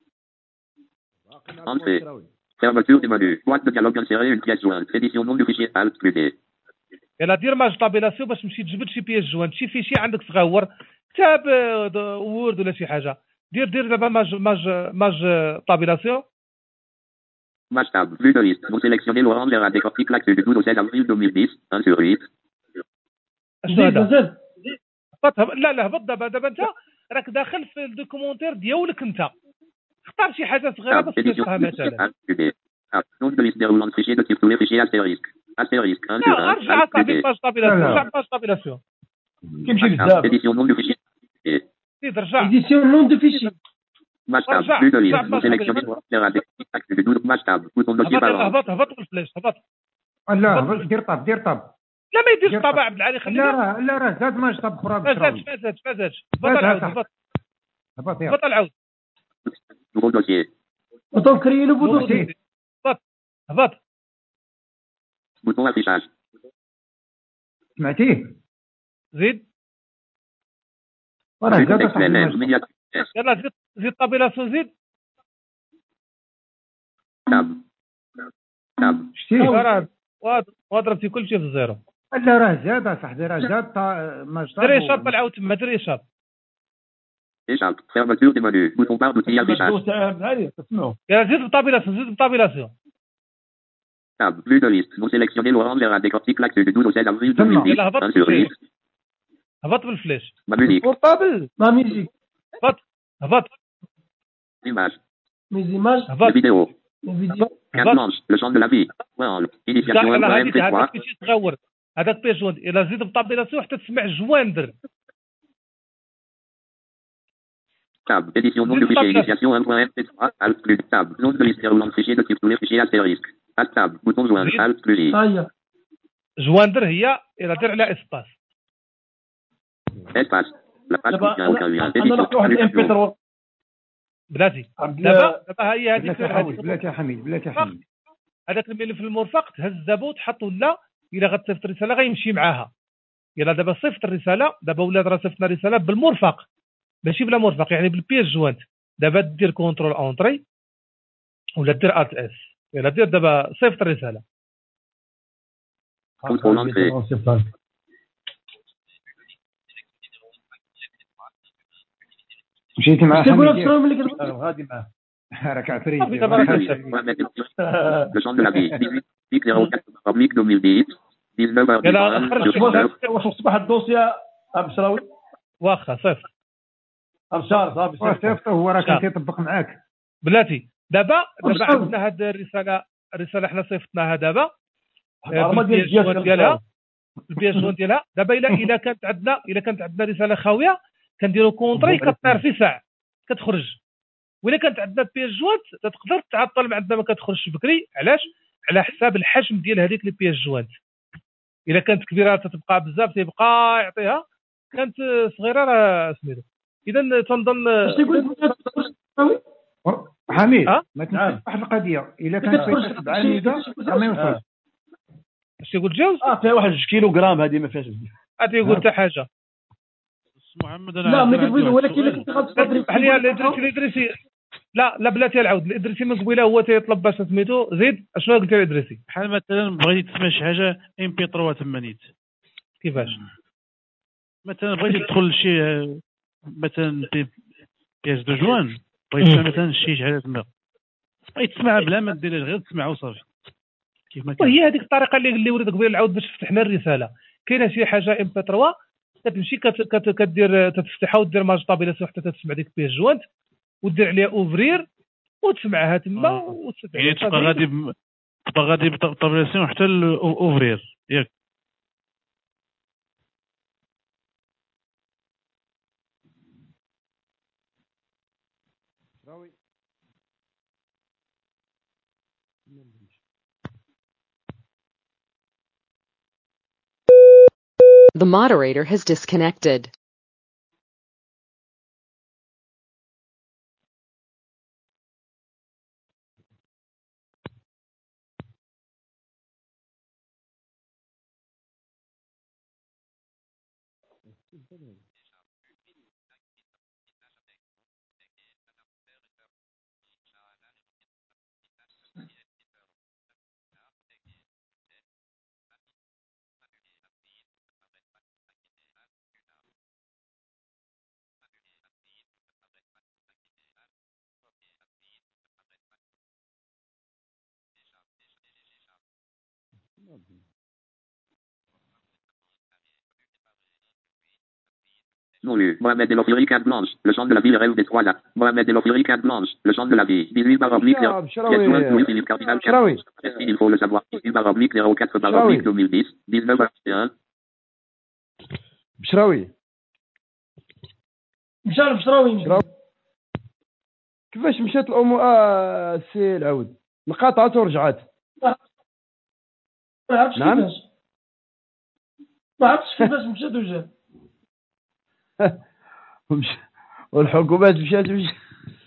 Entrée. Fermeture du menu. Boîte de dialogue insérer une pièce jointe. Édition nom du fichier Alt plus D. يلا دير ماج طابيلاسيون باش تمشي تجبد شي بياس جوانت شي فيشي عندك صغيور كتاب وورد ولا شي حاجه دير دير دابا ماج ماج ماج طابيلاسيون Match tab. Vue de liste. Vous sélectionnez l'orange et la décortique l'actu du douze au seize avril deux mille dix. un sur huit. زيد زيد هبط لا لا هبط دابا دابا انت راك داخل في الدوكومونتير ديالك انت اختار شي حاجه صغيره باش تلصقها مثلا Nom de liste déroulant de fichier de type tous les fichiers astérisque. Astérisque un sur un. ارجع صاحبي باج طابيلاسيون رجع باج طابيلاسيون كيمشي بزاف Édition nom du fichier. زيد رجع édition nom de fichier Match tab. Vue de liste. Vous sélectionnez l'orange et la décortique l'actu du douze. Match tab. Bouton dossier par ordre. هبط هبط بالفلاش هبط لا هبط دير طاب دير طاب لا ما يديرش طابع عبد العالي لا خلينا راه لا راه زاد ماج طاب اخرى ما زادش ما زادش ما زادش هبط زاد العود صح. هبط هبط يلا هبط العود Nouveau dossier. bouton créer le bouton dossier. هبط هبط Bouton affichage. سمعتيه زيد راه زاد Texte صاحبي L L. ماج Médiatique. يلا زيد زيد طابيلاسيون زيد Tab. Tab. شتيه راه وضربتي كل شيء في الزيرو لا راه زاد اصاحبي راه زاد طا- ماج طاب دري شاب العود تما دري شاب Échappe. Fermeture des menus. Bouton barre d'outils affichage. يلا زيد بالطابيلاسيون زيد بالطابيلاسيون Tab. Vue de liste. Vous sélectionnez l'orange et la décortique l'actu du douze au seize avril deux mille dix. يلا هبط un sur huit. بالفلاش هبط بالفلاش Ma musique. portable ma musique هبط هبط Image. mes images Les هبط vidéos. mes vidéos Carte blanche. Le champ de la vie. Parole. Initiation un يلا point هذيك M P trois. هذاك فيشي صغيور هذاك بيج جوند يلا زيد بالطابيلاسيون حتى تسمع جواندر Tab. Édition nom du fichier. Initiation un point M P trois. Alt plus tab. Nom de liste déroulant de fichier de type tous les fichiers astérisque. Alt tab. Bouton joindre. Alt plus I. هيا جواندر هي يلا دير على اسباس Espace. La page دابا contient aucun lien. انا Édition. نحط واحد الام بي ثلاثة بلاتي دابا دابا هي هذيك بلاتي حميد بلاتي حميد بلاتي حميد هذاك الملف المرفق تهز دابا وتحطو لا الا غتصيفط الرساله غيمشي معاها يلا دابا صيفط الرساله دابا ولات راه صيفطنا رساله بالمرفق ماشي بلا مرفق يعني بالبيس جوانت دابا دير كونترول اونطري ولا دير الت اس يلا دير دابا صيفط الرساله Contrôle entrée. مشيتي مع تقول حميد لك ملي كتبغي غادي معاه راك عفريت صافي دابا راه كنشوف. Le champ de la vie. dix-huit zéro quatre avril deux mille dix. dix-neuf heures يلا خرج dix-neuf. واش اصبح الدوسيه ابشراوي واخا صيفط ابشار صافي صيفط هو راه كان تيطبق معاك بلاتي دابا دابا أرسل. عندنا هاد الرساله الرساله حنا صيفطناها دابا العرمه ديال بالبيس جوانت الجياس ديالها البيس جوانت ديالها دابا الا الا كانت عندنا الا كانت عندنا رساله خاويه كنديروا كونطري كطير في ساعه كتخرج وإلا كانت عندنا بيس جوانت تقدر تعطل عندنا ما كتخرجش بكري علاش على حساب الحجم ديال هذيك لي بيس جوانت الا كانت كبيره تتبقى بزاف تيبقى يعطيها كانت صغيره راه سميتو اذا تنظن اش تيقول لك حميد أه؟ ما تنساش واحد القضيه الا كانت فيها سبعة ميجا راه ما يوصلش اش تيقول جوج اه فيها واحد جوج كيلو غرام هذه ما فيهاش غادي يقول حتى حاجه محمد انا لا ما عندي- كتبغي عندي ولكن واحد الا كنت السؤال. غتقدر اسمح لي الادريسي الادريسي لا لا بلاتي العود الادريسي من قبيله هو تيطلب باش سميتو زيد اشنو قلتي الادريسي بحال مثلا بغيتي تسمع شي حاجه ام بي ثلاثة تما نيت كيفاش مثلا بغيتي تدخل شي آه، مثلا بي- بياس دو جوان بغيتي تسمع مثلا شي حاجه تما بغيتي تسمعها بلا ما دير غير تسمعها وصافي كيف ما كان وهي هذيك الطريقه اللي اللي وريت قبيله العود باش فتحنا الرساله كاينه شي حاجه ام بي ثلاثة كتمشي كت- كت- كدير تتفتحها ودير ماج طابيلاسيون حتى تسمع ديك بياس جوانت ودير عليها اوفرير وتسمعها تما آه. وتسد يعني تبقى غادي ب- تبقى غادي بطابيلاسيون حتى الاوفرير ياك The moderator has disconnected. Non lu. Mohamed El Ofiri, carte blanche. Le chant de la vie, rêve des trois lacs. Mohamed El Ofiri, carte blanche. Le chant de la vie. dix-huit barre oblique. Louis Philippe Cardinal. Il faut le savoir. dix-huit barre oblique, zéro quatre barre oblique deux mille dix. dix-neuf barre un. بشراوي مشى بشراوي كيفاش مشات الامور اه سي العود انقطعت ورجعت ما عرفتش نعم كيفاش ما عرفتش كيفاش مشات وجات والحكومات مشات مشات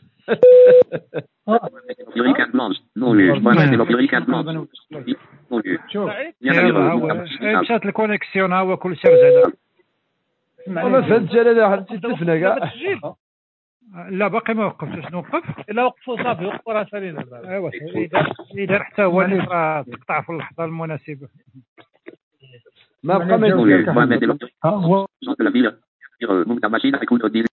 carte blanche. Non lu. Mohamed El Ofiri, carte blanche. Non lu. شوف مشات الكونيكسيون ها هو كل شيء رجع. ما فهمتش انا حتى تفنا كاع. لا باقي ما وقفتش نوقف. الا وقفوا صافي وقفوا راه سالينا. ايوا يدار حتى هو اللي تقطع في اللحظه المناسبه. ما بقى ما هو